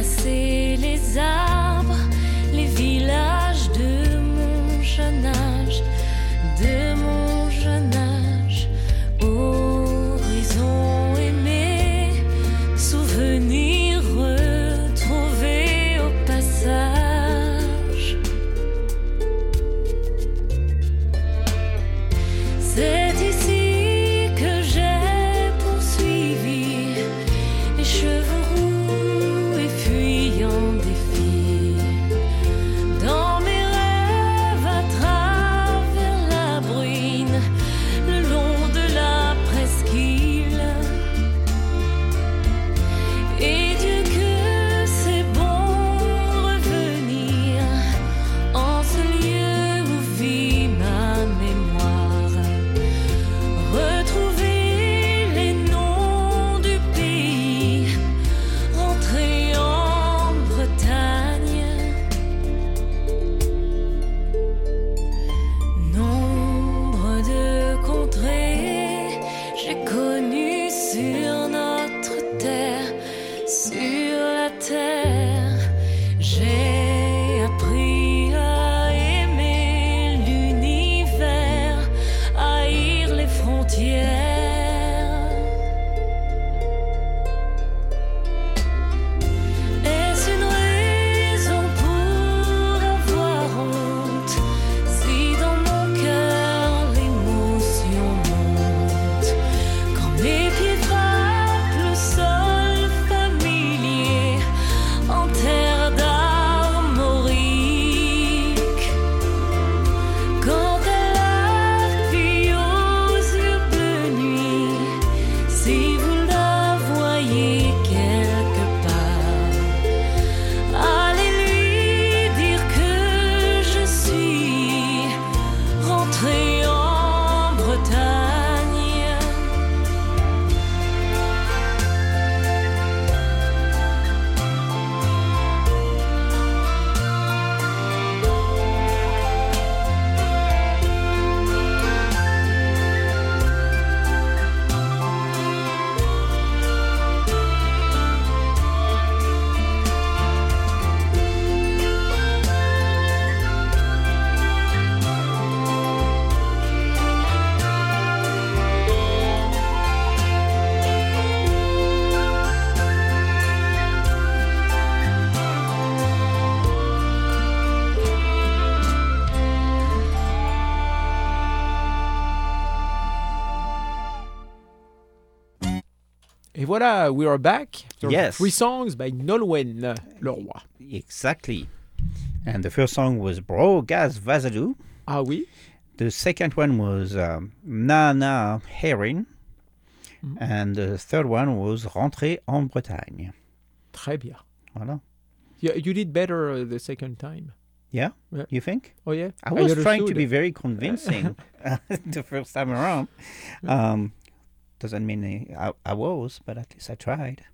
tracé les arbres, les villages de mon jeune âge, de mon jeune âge. Horizon aimé, souvenirs retrouvés au passage. C'est ici que j'ai poursuivi les cheveux roux et fuyant des filles. Dans mes rêves à travers la bruine, le long de la presqu'île. Et Dieu que c'est bon revenir en ce lieu où vit ma mémoire. Retrouver les noms du pays, rentrer en Bretagne. Nombre de contrées j'ai connu sur notre terre, sur la terre. J'ai appris à aimer l'univers, à haïr les frontières. Est-ce une raison pour avoir honte si dans mon cœur l'émotion monte? Quand mes pieds frappent le sol familier en terre d'armorique, quand elle a fille aux yeux bleu nuit, si vous la voyez quelque part, allez lui dire que je suis rentrée en Bretagne. Et voilà, we are back. There are Yes. Three songs by Nolwenn Leroy. Exactly. And the first song was Bro Gaz Vazadou. Ah oui. The second one was um, Na Na Herin. And the third one was Rentrée en Bretagne. Très bien. Voilà. You, you did better uh, the second time. Yeah? Yeah. You think? Oh, yeah. I was trying to understood. be very convincing uh, the first time around. Um, doesn't mean I, I was, but at least I tried.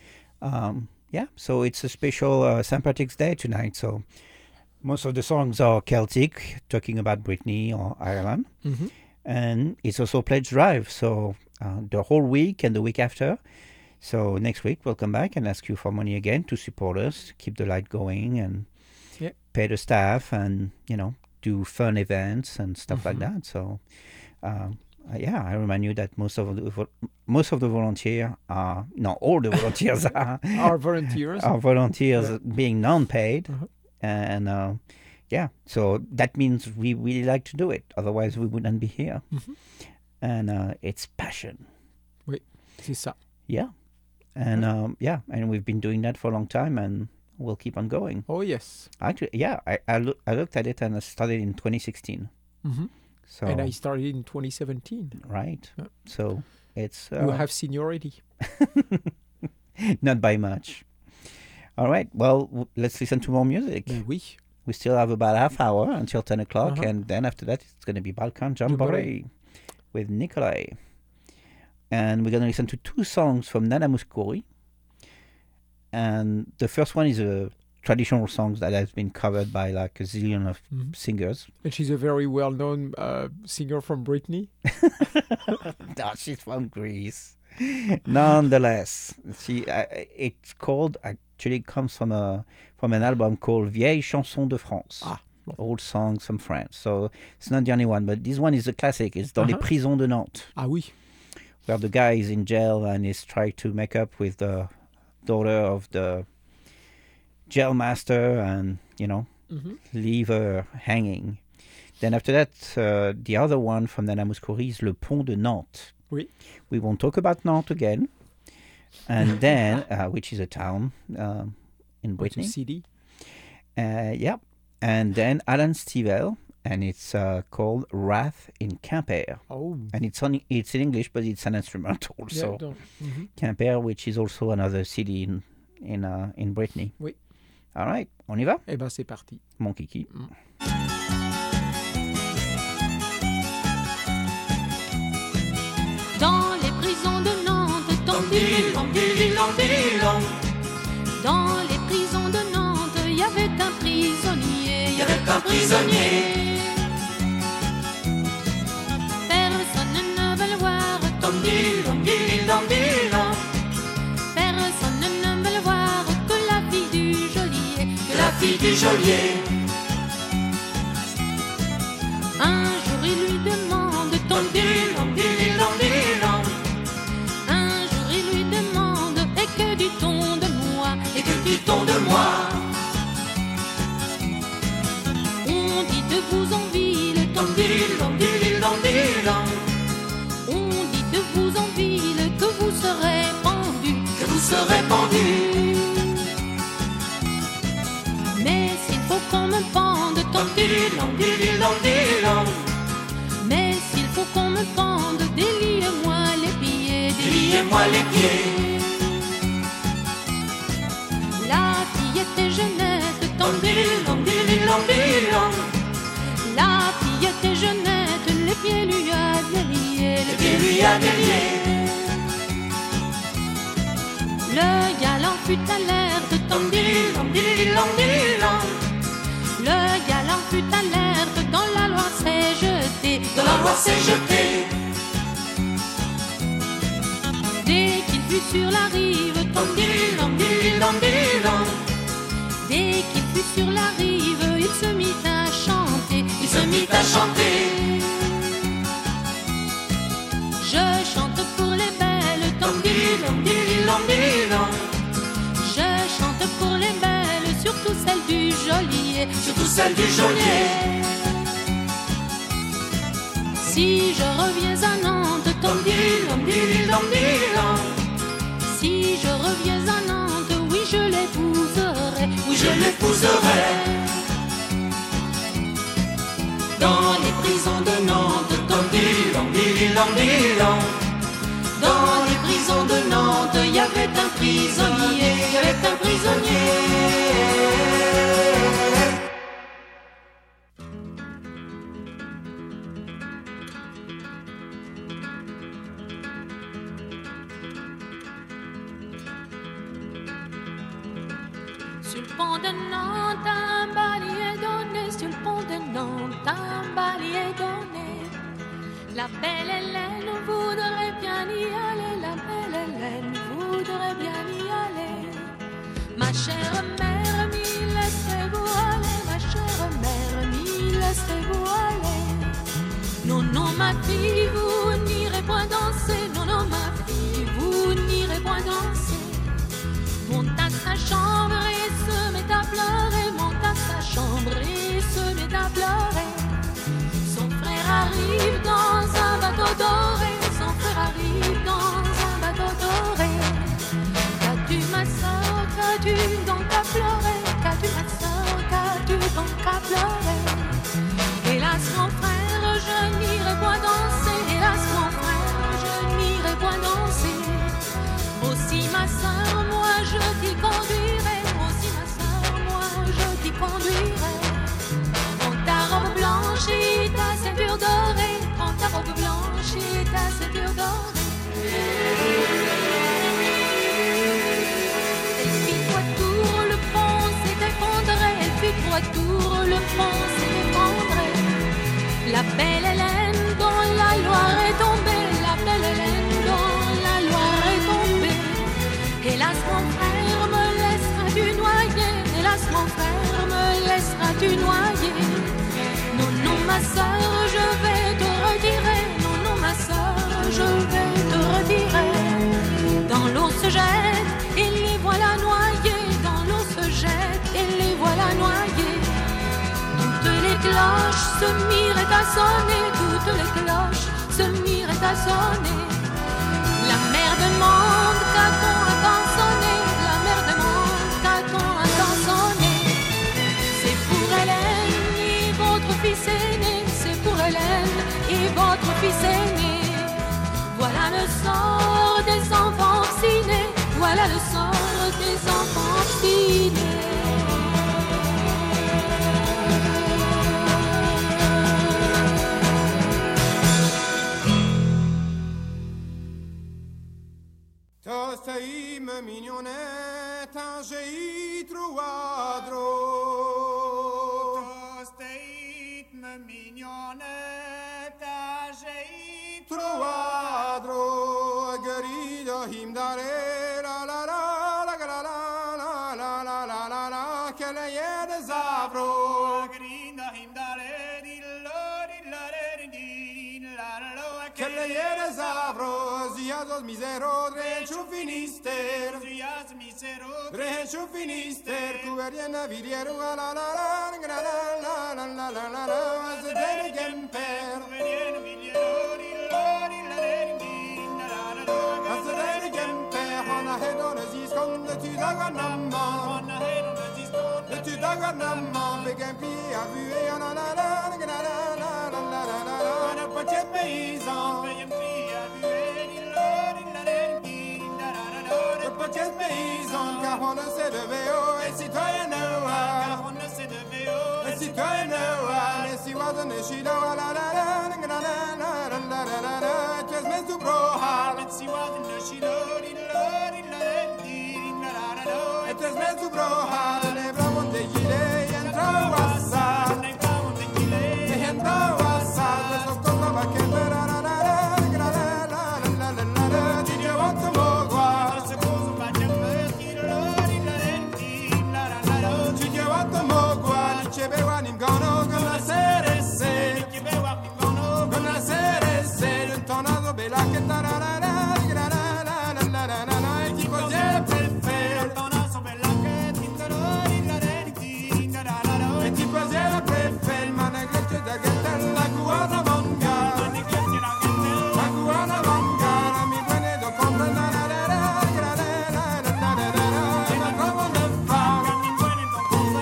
Um, yeah, so it's a special uh, Saint Patrick's Day tonight. So most of the songs are Celtic, talking about Brittany or Ireland. Mhm. And it's also Pledge Drive, so uh, the whole week and the week after. So next week we'll come back and ask you for money again to support us, keep the light going, and Yeah. pay the staff, and you know, do fun events and stuff like that. So um, uh, yeah, I remind you that most of the vo- most of the volunteers are not all the volunteers are Are volunteers. are volunteers Yeah. being non-paid, Uh-huh. and uh, yeah, so that means we really like to do it. Otherwise, we wouldn't be here. Mhm. And uh, it's passion. Oui, c'est ça. Yeah, and um, yeah, and we've been doing that for a long time, and we'll keep on going. Oh yes. Actually, yeah, I I, look, I looked at it and I started in twenty sixteen. Mhm. So And I started in twenty seventeen. right, Yeah. so it's uh, You have seniority. not by much. All right, well, w- let's listen to more music. Mais oui. We still have about half hour until ten o'clock, Uh-huh. and then after that, it's going to be Balkan Jamboree with Nikolai. And we're going to listen to two songs from Nana Mouskouri. And the first one is a traditional song that has been covered by like a zillion of Mhm. singers. And she's a very well-known uh, singer from Brittany. No, she's from Greece. Nonetheless, she uh, it's called actually comes from a from an album called Vieilles Chansons de France. Ah. Bon. Old songs from France. So it's not the only one, but this one is a classic. It's dans Uh-huh. les prisons de Nantes. Ah oui. Where the guy is in jail and is trying to make up with the daughter of the jail master and, you know, Mhm. leave her hanging. Then after that, uh, the other one from Nana Mouskouri is Le Pont de Nantes. Oui. We won't talk about Nantes again. And then, uh, which is a town um, in What's a Brittany. city? Uh, yeah. And then Alan Stivell, and it's uh, called Wrath in Quimper. Oh. And it's on it's in English, but it's an instrumental. Yeah, So donc, mhm. Quimper, which is also another city in in uh, in Brittany. Oui. All right, on y va? Eh ben, c'est parti. Mon kiki. Dans les prisons de Nantes, tandilong, dililong, dililong. Dans les prisons de Nantes, il y avait un prisonnier, il y avait un prisonnier. Personne ne veut le voir, tandilong, dililong, dililong. Personne ne veut le voir que la fille du geôlier, que la fille du geôlier. Un jour il lui demande, tandilong, dililong, dililong. Un jour il lui demande, et que dit-on de moi, et que dit-on de moi? On dit de vous en ville, tandilong, dililong, dililong. On dit de vous en ville que vous serez pendu, que vous serez pendu. Mais s'il faut qu'on me pende, tandilong, dililong, dililong. Mais s'il faut qu'on me pende, déliez-moi les pieds, déliez-moi les pieds. La fille était jeunette, tandilong, dililong, dililong. La fille était jeunette, les pieds lui a déliés, les pieds lui a déliés. Le galant fut alerte, tandilong, dililong, dililong. Le galant fut alerte, dans la Loire s'est jeté, dans la Loire s'est jeté. Dès qu'il fut sur la rive, tandilong, dililong, dililong. Dès qu'il fut sur la rive, il se mit à chanter, il se mit à chanter. Je chante pour les belles, tandilong, dililong, dililong. Je chante pour les belles, surtout celle du geôlier, surtout celle du geôlier. Si je reviens à Nantes, tandilong, dililong, dililong. Si je reviens à Nantes, oui je l'épouserai, oui je l'épouserai. Dans les prisons de Nantes, tandilong, dililong, dililong. Dans les prisons de Nantes, il y avait un prisonnier, il y avait un prisonnier. Sur le pont de Nantes, un bal est donné. Sur le pont de Nantes, un bal est donné. La belle Hélène voudrait bien y aller. La belle Hélène voudrait bien y aller. Ma chère mère, m'y laissez-vous aller. Ma chère mère, m'y laissez-vous aller. Non, non, ma fille, vous n'irez point danser. Non, non, ma fille, vous n'irez point danser. Monte à sa chambre et se met à pleurer. Monte à sa chambre et se met à pleurer. Son frère arrive dans un bateau doré. Son frère arrive dans un bateau doré. Qu'as-tu ma soeur, qu'as-tu donc à pleurer? Qu'as-tu ma soeur, qu'as-tu donc à pleurer? Hélas mon frère, je n'irai point danser. Hélas mon frère, je n'irai point danser. Aussi ma soeur, moi je t'y conduirai. Aussi ma soeur, moi je t'y conduirai. Prends ta robe blanche et ta ceinture dorée. Prends ta robe blanche et ta ceinture dorée. Elle fit trois tours, le pont s'est effondré. Elle fit trois tours, le pont s'est effondré. La belle Hélène dont la frère, me laisseras-tu noyer? Hélas, mon frère, me laisseras-tu noyer? Non, non, ma sœur, je vais te retirer. Non, non, ma sœur, je vais te retirer. Dans l'eau se jette, et les voilà noyés. Dans l'eau se jette, et les voilà noyés. Toutes les cloches se mirent à sonner. Toutes les cloches se mirent à sonner. La mère demande qu'a-t-on à temps sonner. La mère demande qu'a-t-on à temps sonner. C'est pour Hélène et votre fils aîné. C'est pour Hélène et votre fils aîné. Voilà le sort des enfants obstinés. Voilà le sort des enfants obstinés. Tostaim mignonette, un gei troadro. Tostaim mignonette, un gei troadro. Gerido himdare, la la la la la la la la la la la, che le iede zavro. Gerido himdare, dillo dillare di la la la, che le iede zavro. Ziados misero, Renciu finister, Zias misero, Renciu finister, Cuveriana viriero, la la la la la la la la la la la, as a day gemper, Cuveriana viriero, di la di la di la la la, as a day gemper, on a head on a ziscon, the two daganamma, on a head on a ziscon, the two daganamma, big M P, a vu, la la la la la la la la la la, on a pachet paysan, big M P, a vu, Petit paysan, car on ne sait de V O, et citoyen Noah, car on ne sait de V O, et citoyen Noah, et si wasn't a shido, la la la la la la la la la la, it was meant to brohal, et si wasn't a shido, it was meant to brohal, ne bravon de gile, y entró wassa, ne bravon de gile, y entró wassa, de sotto la que la la la la la la la la, did you want to more? Bewanim gono gonna sere se che bewanim gono gonna sere se un tornado bella che tarara la la la la la la la chi cos'è prefer un tornado bella che ti tarari la renti tarara e ti cos'è prefer ma ne che da che la guana manga ma ne che la che la guana manga mi viene do compra la la la la la la la ma come da fa mi viene do compra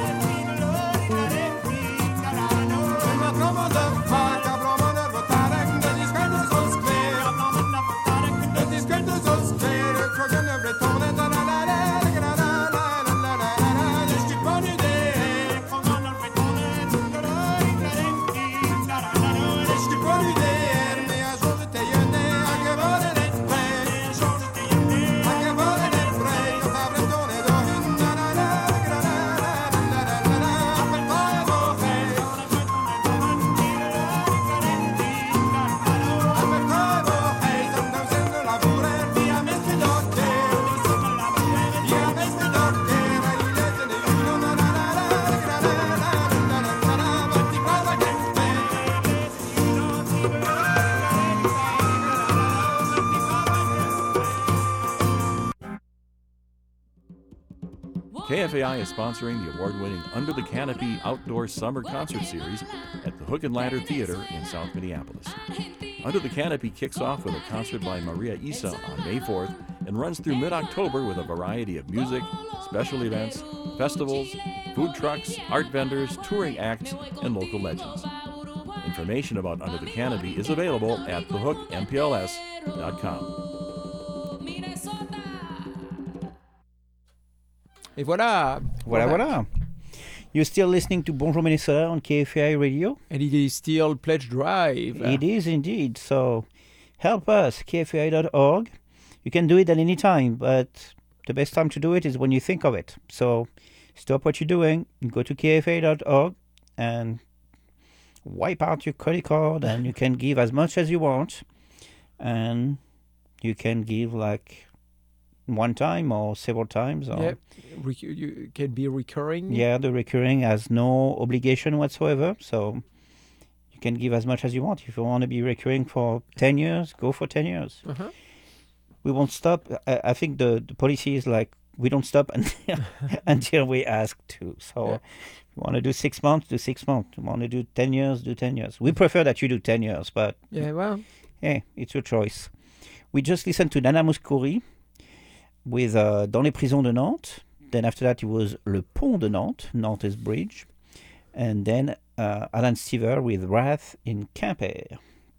Como the fuck, abromo nervo tarek, the discretos on square, the discretos on square, crogen de bretone, da la la la la la la la la la, le stiponi de, crogen de bretone, da la la la la la, le stiponi de, me a jour de teyene, a che vole le pre, a che vole le pre, da bretone do hin, da la la la la la la la, a per poi vorrei. K F A I is sponsoring the award-winning Under the Canopy Outdoor Summer Concert Series at the Hook and Ladder Theater in South Minneapolis. Under the Canopy kicks off with a concert by Maria Isa on May fourth and runs through mid-October with a variety of music, special events, festivals, food trucks, art vendors, touring acts, and local legends. Information about Under the Canopy is available at the hook m p l s dot com. Et voilà. Voilà, voilà. You're still listening to Bonjour Minnesota on K F A I Radio. And it is still Pledge Drive. It is indeed. So help us, K F A I dot org. You can do it at any time, but the best time to do it is when you think of it. So stop what you're doing, go to K F A I dot org and wipe out your credit card, and you can give as much as you want. And you can give like one time or several times. Or, Yeah, Re- you can be recurring. Yeah, the recurring has no obligation whatsoever, so you can give as much as you want. If you want to be recurring for ten years, go for ten years. Uh-huh. We won't stop. I, I think the, the policy is like, we don't stop until, until we ask to. So Yeah. if you want to do six months, do six months. You want to do ten years, do ten years. We prefer that you do ten years, but Yeah, well. hey, it's your choice. We just listened to Nana Mouskouri with uh, Dans les prisons de Nantes. Then after that, it was Le Pont de Nantes, Nantes Bridge. And then uh, Alan Stever with Wrath in Quimper.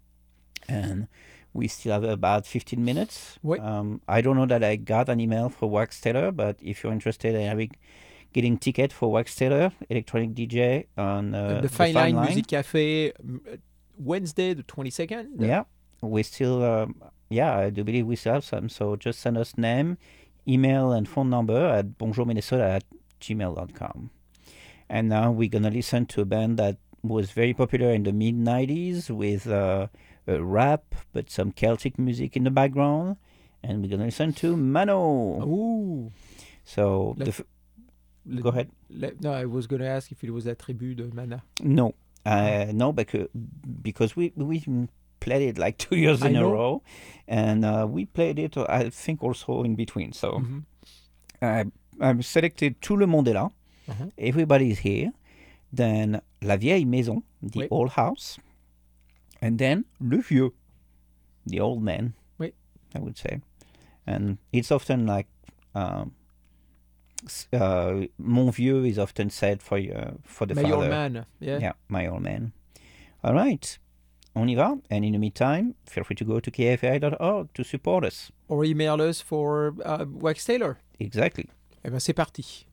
And we still have about fifteen minutes. Oui. Um, I don't know that I got an email for Wax Taylor, but if you're interested in having, getting ticket for Wax Taylor, electronic D J on uh, the Fine Line Music Cafe, m- Wednesday the twenty-second. Yeah, we still, um, yeah, I do believe we still have some. So just send us name, email, and phone number at bonjourminnesota at gmail dot com. And now we're going to listen to a band that was very popular in the mid nineties with uh, a rap, but some Celtic music in the background. And we're going to listen to Mano. Ooh. So, Le- the f- le- go ahead. le- no, I was going to ask if it was la tribu de Mana. No, uh, no, because because we we played it like two years I in know. a row, and uh, we played it, I think, also in between. So Mhm. I I've selected Tout le monde est là. Mhm. Everybody's here. Then La vieille maison, the Oui. old house, and then Le vieux, the old man. Oui. I would say, and it's often like. Um, s- uh, Mon vieux is often said for uh, for the My father. old man, yeah. Yeah, my old man. All right. On y va. And in the meantime, feel free to go to k f a i dot org to support us. Or email us for uh, Wax Taylor. Exactly. Eh ben c'est parti.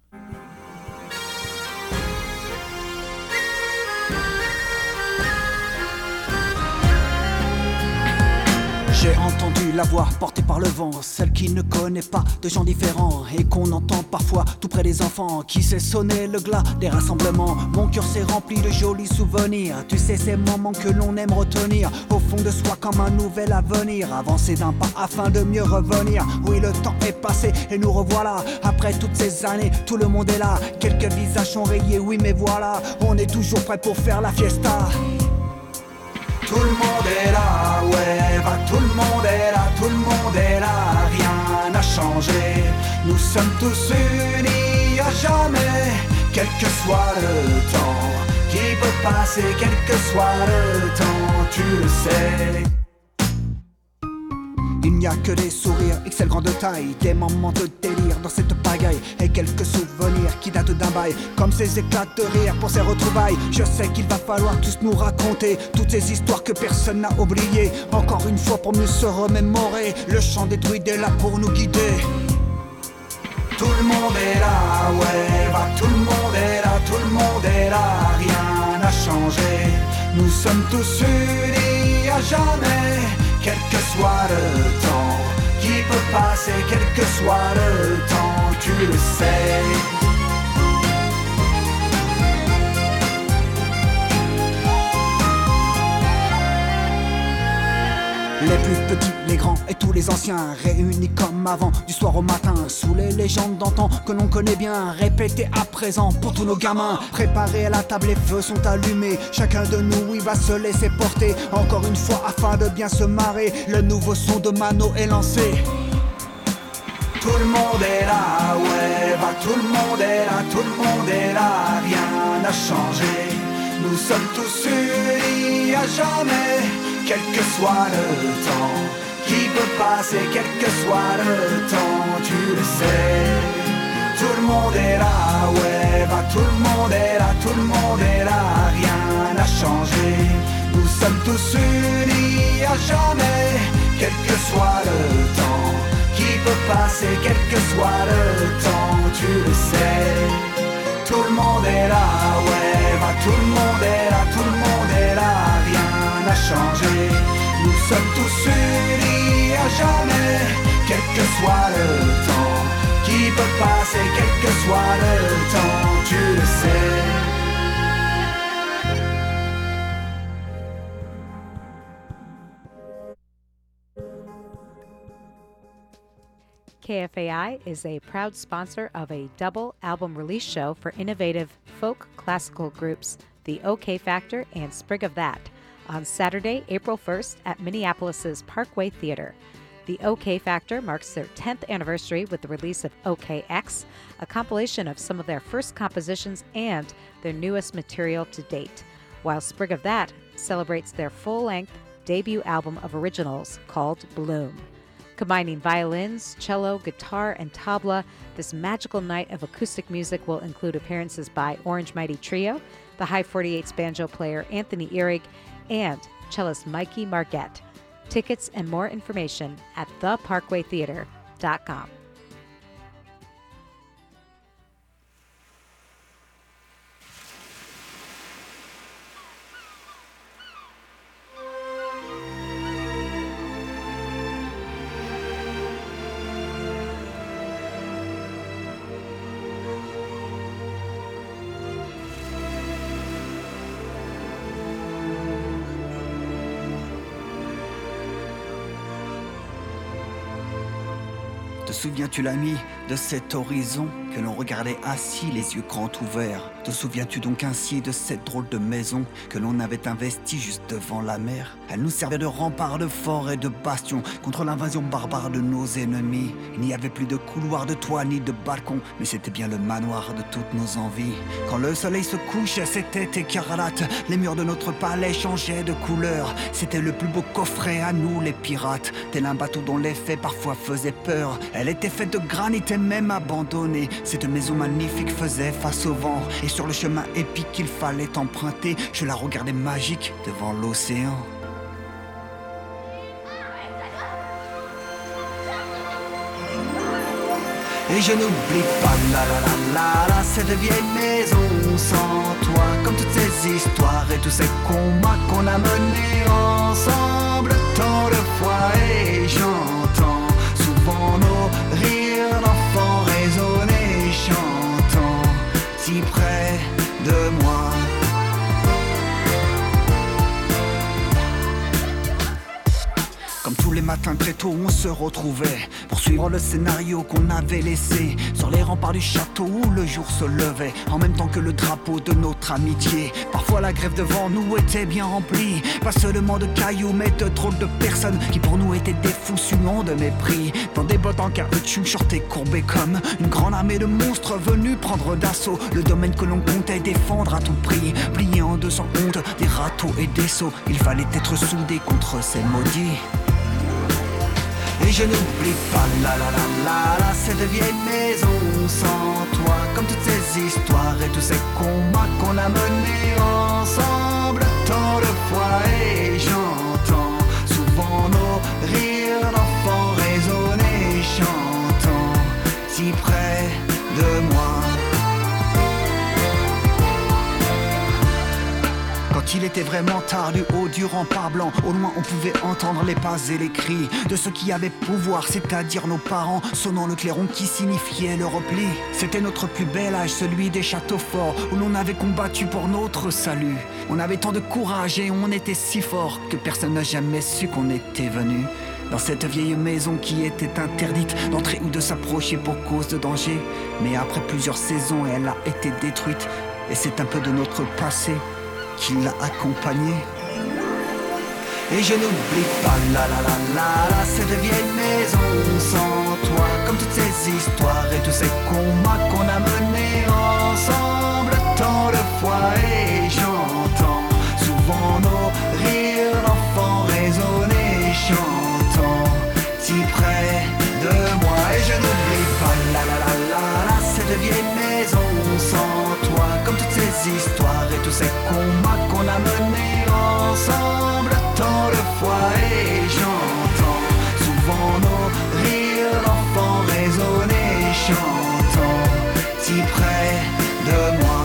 J'ai entendu la voix portée par le vent, celle qui ne connaît pas de gens différents et qu'on entend parfois tout près des enfants, qui sait sonner le glas des rassemblements. Mon cœur s'est rempli de jolis souvenirs, tu sais ces moments que l'on aime retenir au fond de soi comme un nouvel avenir, avancer d'un pas afin de mieux revenir. Oui, le temps est passé et nous revoilà, après toutes ces années, tout le monde est là, quelques visages sont rayés, oui mais voilà, on est toujours prêt pour faire la fiesta. Tout le monde est là, ouais, va, tout le monde est là, tout le monde est là, rien n'a changé. Nous sommes tous unis à jamais, quel que soit le temps qui peut passer, quel que soit le temps, tu le sais. Il n'y a que des sourires, X L grande taille, des moments de délire dans cette pagaille et quelques souvenirs qui datent d'un bail, comme ces éclats de rire pour ces retrouvailles. Je sais qu'il va falloir tous nous raconter toutes ces histoires que personne n'a oubliées, encore une fois pour mieux se remémorer. Le chant des druides est là pour nous guider. Tout le monde est là, ouais, va, tout le monde est là, tout le monde est là, rien n'a changé. Nous sommes tous unis à jamais, quel que soit le temps qui peut passer, quel que soit le temps, tu le sais. Les plus petits, les grands et tous les anciens réunis comme avant, du soir au matin, sous les légendes d'antan que l'on connaît bien, répétées à présent pour tous nos gamins. Préparés à la table, les feux sont allumés, chacun de nous il va se laisser porter, encore une fois afin de bien se marrer. Le nouveau son de Mano est lancé. Tout le monde est là, ouais, va, tout le monde est là, tout le monde est là, rien n'a changé. Nous sommes tous unis à jamais, quel que soit le temps qui peut passer, quel que soit le temps, tu le sais. Tout le monde est là, ouais, va, tout le monde est là, tout le monde est là, rien n'a changé. Nous sommes tous unis à jamais, quel que soit le temps qui peut passer, quel que soit le temps, tu le sais. Tout le monde est là, ouais, va, tout le monde est là, tout le monde est là, rien n'a changé. Nous sommes tous unis à jamais, quel que soit le temps qui peut passer, quel que soit le temps, tu le sais. K F A I is a proud sponsor of a double album release show for innovative folk classical groups, the OK Factor and Sprig of That, on Saturday, April first at Minneapolis's Parkway Theater. The OK Factor marks their tenth anniversary with the release of O K X, a compilation of some of their first compositions and their newest material to date, while Sprig of That celebrates their full-length debut album of originals called Bloom. Combining violins, cello, guitar, and tabla, this magical night of acoustic music will include appearances by Orange Mighty Trio, the High forty-eight's banjo player Anthony Ehrig, and cellist Mikey Margette. Tickets and more information at the parkway theater dot com. Te souviens-tu, l'ami, de cet horizon que l'on regardait assis, les yeux grands ouverts? Te souviens-tu donc ainsi de cette drôle de maison que l'on avait investie juste devant la mer? Elle nous servait de rempart, de fort et de bastion contre l'invasion barbare de nos ennemis. Il n'y avait plus de couloir, de toit ni de balcon, mais c'était bien le manoir de toutes nos envies. Quand le soleil se couchait, c'était écarlate. Les murs de notre palais changeaient de couleur. C'était le plus beau coffret à nous, les pirates. Tel un bateau dont l'effet parfois faisait peur. Elle était faite de granit et même abandonnée. Cette maison magnifique faisait face au vent. Et sur le chemin épique qu'il fallait emprunter, je la regardais magique devant l'océan. Et je n'oublie pas la la la la la cette vieille maison sans toi, comme toutes ces histoires et tous ces combats qu'on a menés ensemble tant de fois. Et j'entends souvent nos rires d'enfants résonner, chantant si près de moi. Comme tous les matins très tôt on se retrouvait pour suivre le scénario qu'on avait laissé sur les remparts du château où le jour se levait en même temps que le drapeau de notre amitié. Parfois la grève devant nous était bien remplie, pas seulement de cailloux mais de drôles de personnes qui pour nous étaient des fous suants de mépris. Dans des bottes en caoutchouc shortées courbées comme une grande armée de monstres venus prendre d'assaut le domaine que l'on comptait défendre à tout prix. Plié en deux sans honte, des râteaux et des seaux, il fallait être soudé contre ces maudits. Et je n'oublie pas la la la la la cette vieille maison sans toi, comme toutes ces histoires et tous ces combats qu'on a menés ensemble tant de fois. Et j'entends souvent nos rires d'enfants résonner, chantant si près de moi. Quand il était vraiment tard du haut du rempart blanc, au loin on pouvait entendre les pas et les cris de ceux qui avaient pouvoir, c'est-à-dire nos parents, sonnant le clairon qui signifiait le repli. C'était notre plus bel âge, celui des châteaux forts, où l'on avait combattu pour notre salut. On avait tant de courage et on était si forts que personne n'a jamais su qu'on était venu dans cette vieille maison qui était interdite d'entrer ou de s'approcher pour cause de danger. Mais après plusieurs saisons, elle a été détruite et c'est un peu de notre passé qui l'a accompagné. Et je n'oublie pas la la la la la cette vieille maison sans toi, comme toutes ces histoires et tous ces combats qu'on a menés ensemble tant de fois. Et j'entends souvent nos rires d'enfants résonner, chantant si près de moi. Et je n'oublie pas la la la la la cette vieille maison sans toi, comme toutes ces histoires et tous ces combats qu'on a menés ensemble tant de fois. Et j'entends souvent nos rires d'enfants résonner, chantant si près de moi.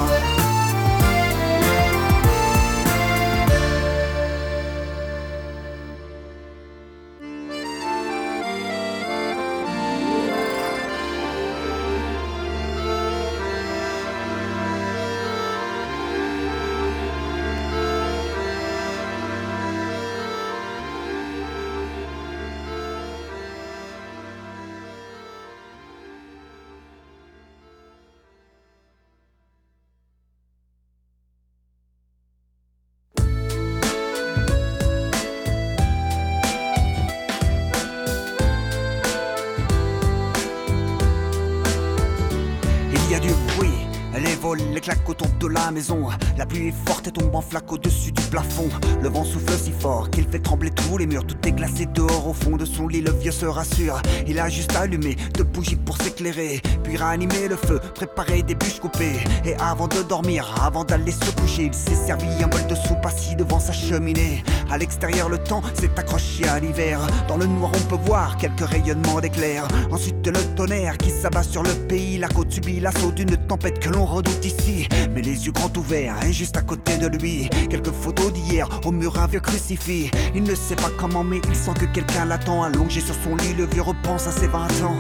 y a du bruit. Les vols, les claques autour de la maison. La pluie est forte et tombe en flaque au-dessus du plafond. Le vent souffle si fort qu'il fait trembler tous les murs. Tout est glacé dehors au fond de son lit. Le vieux se rassure. Il a juste allumé deux bougies pour s'éclairer. Puis ranimer le feu, préparer des bûches coupées. Et avant de dormir, avant d'aller se coucher, il s'est servi un bol de soupe assis devant sa cheminée. À l'extérieur, le temps s'est accroché à l'hiver. Dans le noir, on peut voir quelques rayonnements d'éclairs. Ensuite, le tonnerre qui s'abat sur le pays. La côte subit l'assaut d'une tempête que l'on redoute ici, mais les yeux grands ouverts, et juste à côté de lui, quelques photos d'hier, au mur un vieux crucifix. Il ne sait pas comment, mais il sent que quelqu'un l'attend. Allongé sur son lit, le vieux repense à ses vingt ans.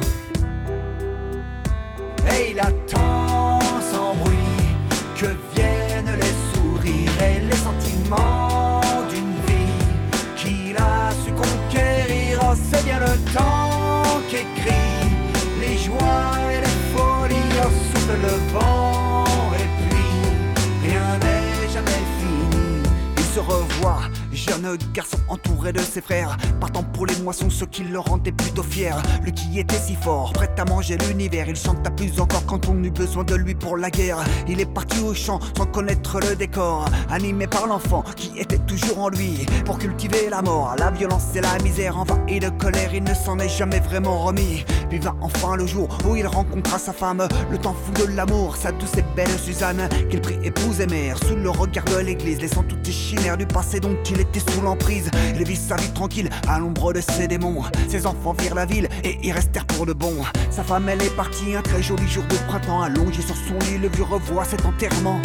Et il attend sans bruit que viennent les sourires et les sentiments d'une vie qu'il a su conquérir. Oh, c'est bien le temps qu'écrit les joies et les folies. Oh, souffle le vent et puis rien n'est jamais fini. Il se revoit, jeune garçon entouré de ses frères, partant pour les moissons, ce qui le rendait plutôt fier. Lui qui était si fort, prêt à manger l'univers, il chanta plus encore quand on eut besoin de lui pour la guerre. Il est parti au champ sans connaître le décor, animé par l'enfant qui était toujours en lui. Pour cultiver la mort, la violence et la misère, en vain et de colère, il ne s'en est jamais vraiment remis. Puis vint enfin le jour où il rencontra sa femme, le temps fou de l'amour, sa douce et belle Suzanne, qu'il prit épouse et mère, sous le regard de l'église, laissant toutes les chimères du passé dont il était sous l'emprise. Il vit sa vie tranquille à l'ombre de ses démons. Ses enfants virent la ville et y restèrent pour de bon. Sa femme elle est partie un très joli jour de printemps. Allongé sur son lit, le vieux revoit cet enterrement.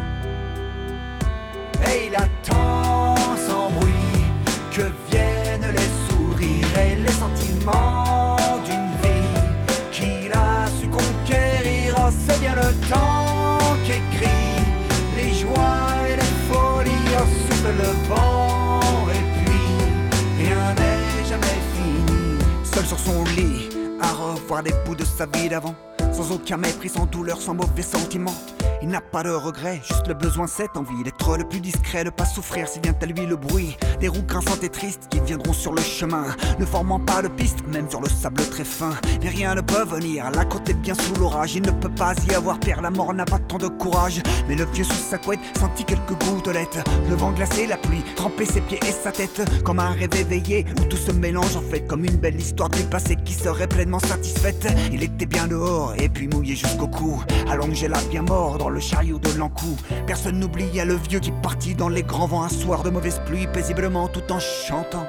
Et il attend sans bruit que viennent les sourires et les sentiments d'une vie qu'il a su conquérir. Oh, c'est bien le temps qu'écrit les joies et les folies. Oh, souffle le vent et puis rien n'est jamais fini. Seul sur son lit, à revoir les bouts de sa vie d'avant, sans aucun mépris, sans douleur, sans mauvais sentiments. Il n'a pas de regret, juste le besoin, cette envie d'être le plus discret, de pas souffrir si vient à lui le bruit des roues grinçantes et tristes qui viendront sur le chemin, ne formant pas de piste, même sur le sable très fin. Mais rien ne peut venir, la côte est bien sous l'orage, il ne peut pas y avoir pire, la mort n'a pas tant de courage. Mais le vieux sous sa couette sentit quelques gouttelettes, le vent glacé, la pluie, trempait ses pieds et sa tête, comme un rêve éveillé, où tout se mélange en fait, comme une belle histoire du passé qui serait pleinement satisfaite. Il était bien dehors, et puis mouillé jusqu'au cou, allongé là bien mort dans le chariot de l'encou. Personne n'oubliait le vieux qui partit dans les grands vents un soir de mauvaise pluie, paisiblement tout en chantant.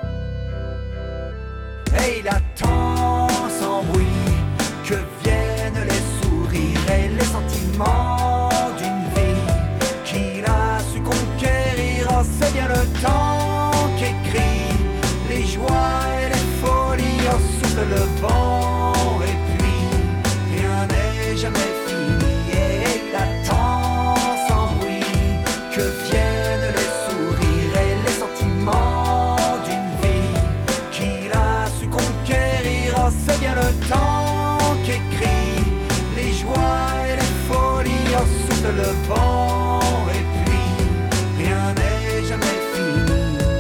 Et il attend sans bruit que viennent les sourires et les sentiments d'une vie qu'il a su conquérir. Oh, c'est bien le temps qu'écrit les joies et les folies. Oh, souffle le vent et puis rien n'est jamais fini. Et il attend sans bruit que viennent les sourires et les sentiments d'une vie qu'il a su conquérir. Oh, c'est bien le temps qu'écrit les joies et les folies. Oh, souffle le vent et puis rien n'est jamais fini.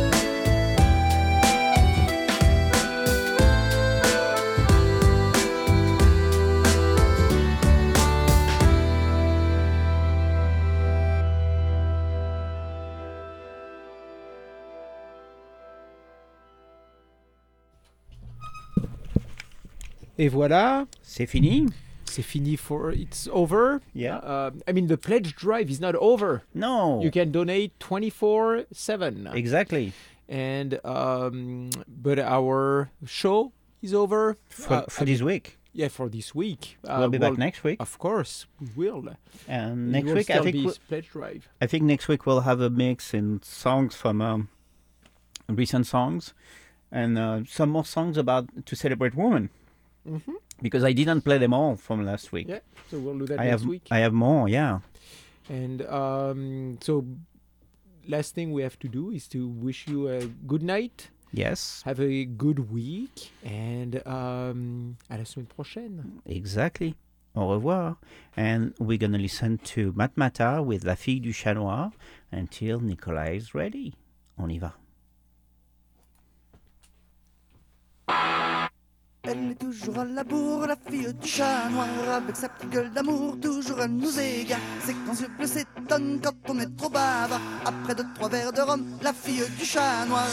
Et voilà. C'est fini. C'est fini for it's over. Yeah. Uh, I mean the pledge drive is not over. No. You can donate twenty-four seven. Exactly. And um, but our show is over for, uh, for I this mean, week. Yeah, for this week. Uh, We'll be well, back next week. Of course, we will. And It next will week, I still think be we'll- pledge drive. I think next week we'll have a mix in songs from um, recent songs, and uh, some more songs about to celebrate women. Mhm. Because I didn't play them all from last week. Yeah, so we'll do that I next have week. I have more. Yeah. And um, so, last thing we have to do is to wish you a good night. Yes. Have a good week, and um, à la semaine prochaine. Exactly. Au revoir. And we're gonna listen to Matmata with La Fille du Chat Noir until Nicolas is ready. On y va. Elle est toujours à la bourre, la fille du chat noir. Avec sa petite gueule d'amour, toujours elle nous égare. C'est quand yeux bleus s'étonne quand on est trop bavard. Après deux, trois verres de rhum, la fille du chat noir.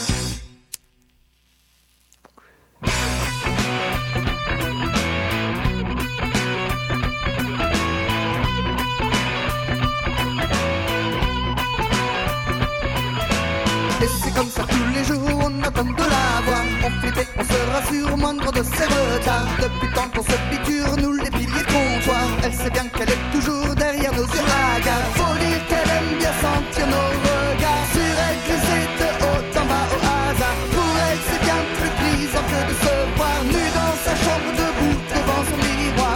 Et c'est comme ça tous les jours, on attend de la voir. On flippait, on se rassure au moindre de ses retards. Depuis le temps qu'on se piqûre, nous les piliers comptoirs. Elle sait bien qu'elle est toujours derrière nos yeux hagards. Faut dire qu'elle aime bien sentir nos regards. Sur elle glisser de haut en bas au hasard. Pour elle c'est bien plus plaisant que de se voir nu dans sa chambre debout devant son miroir.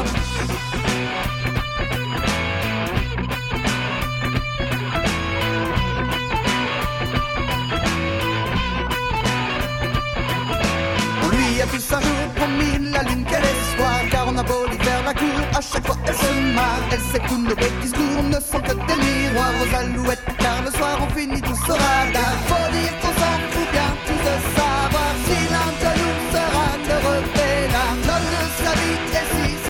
Il y a plus un jour promis la lune qu'elle espoir. Car on a beau lui faire la cour, à chaque fois elle se marre. Elle sait que tous nos beaux discours ne sont que des miroirs aux alouettes. Car le soir on finit tous au radar.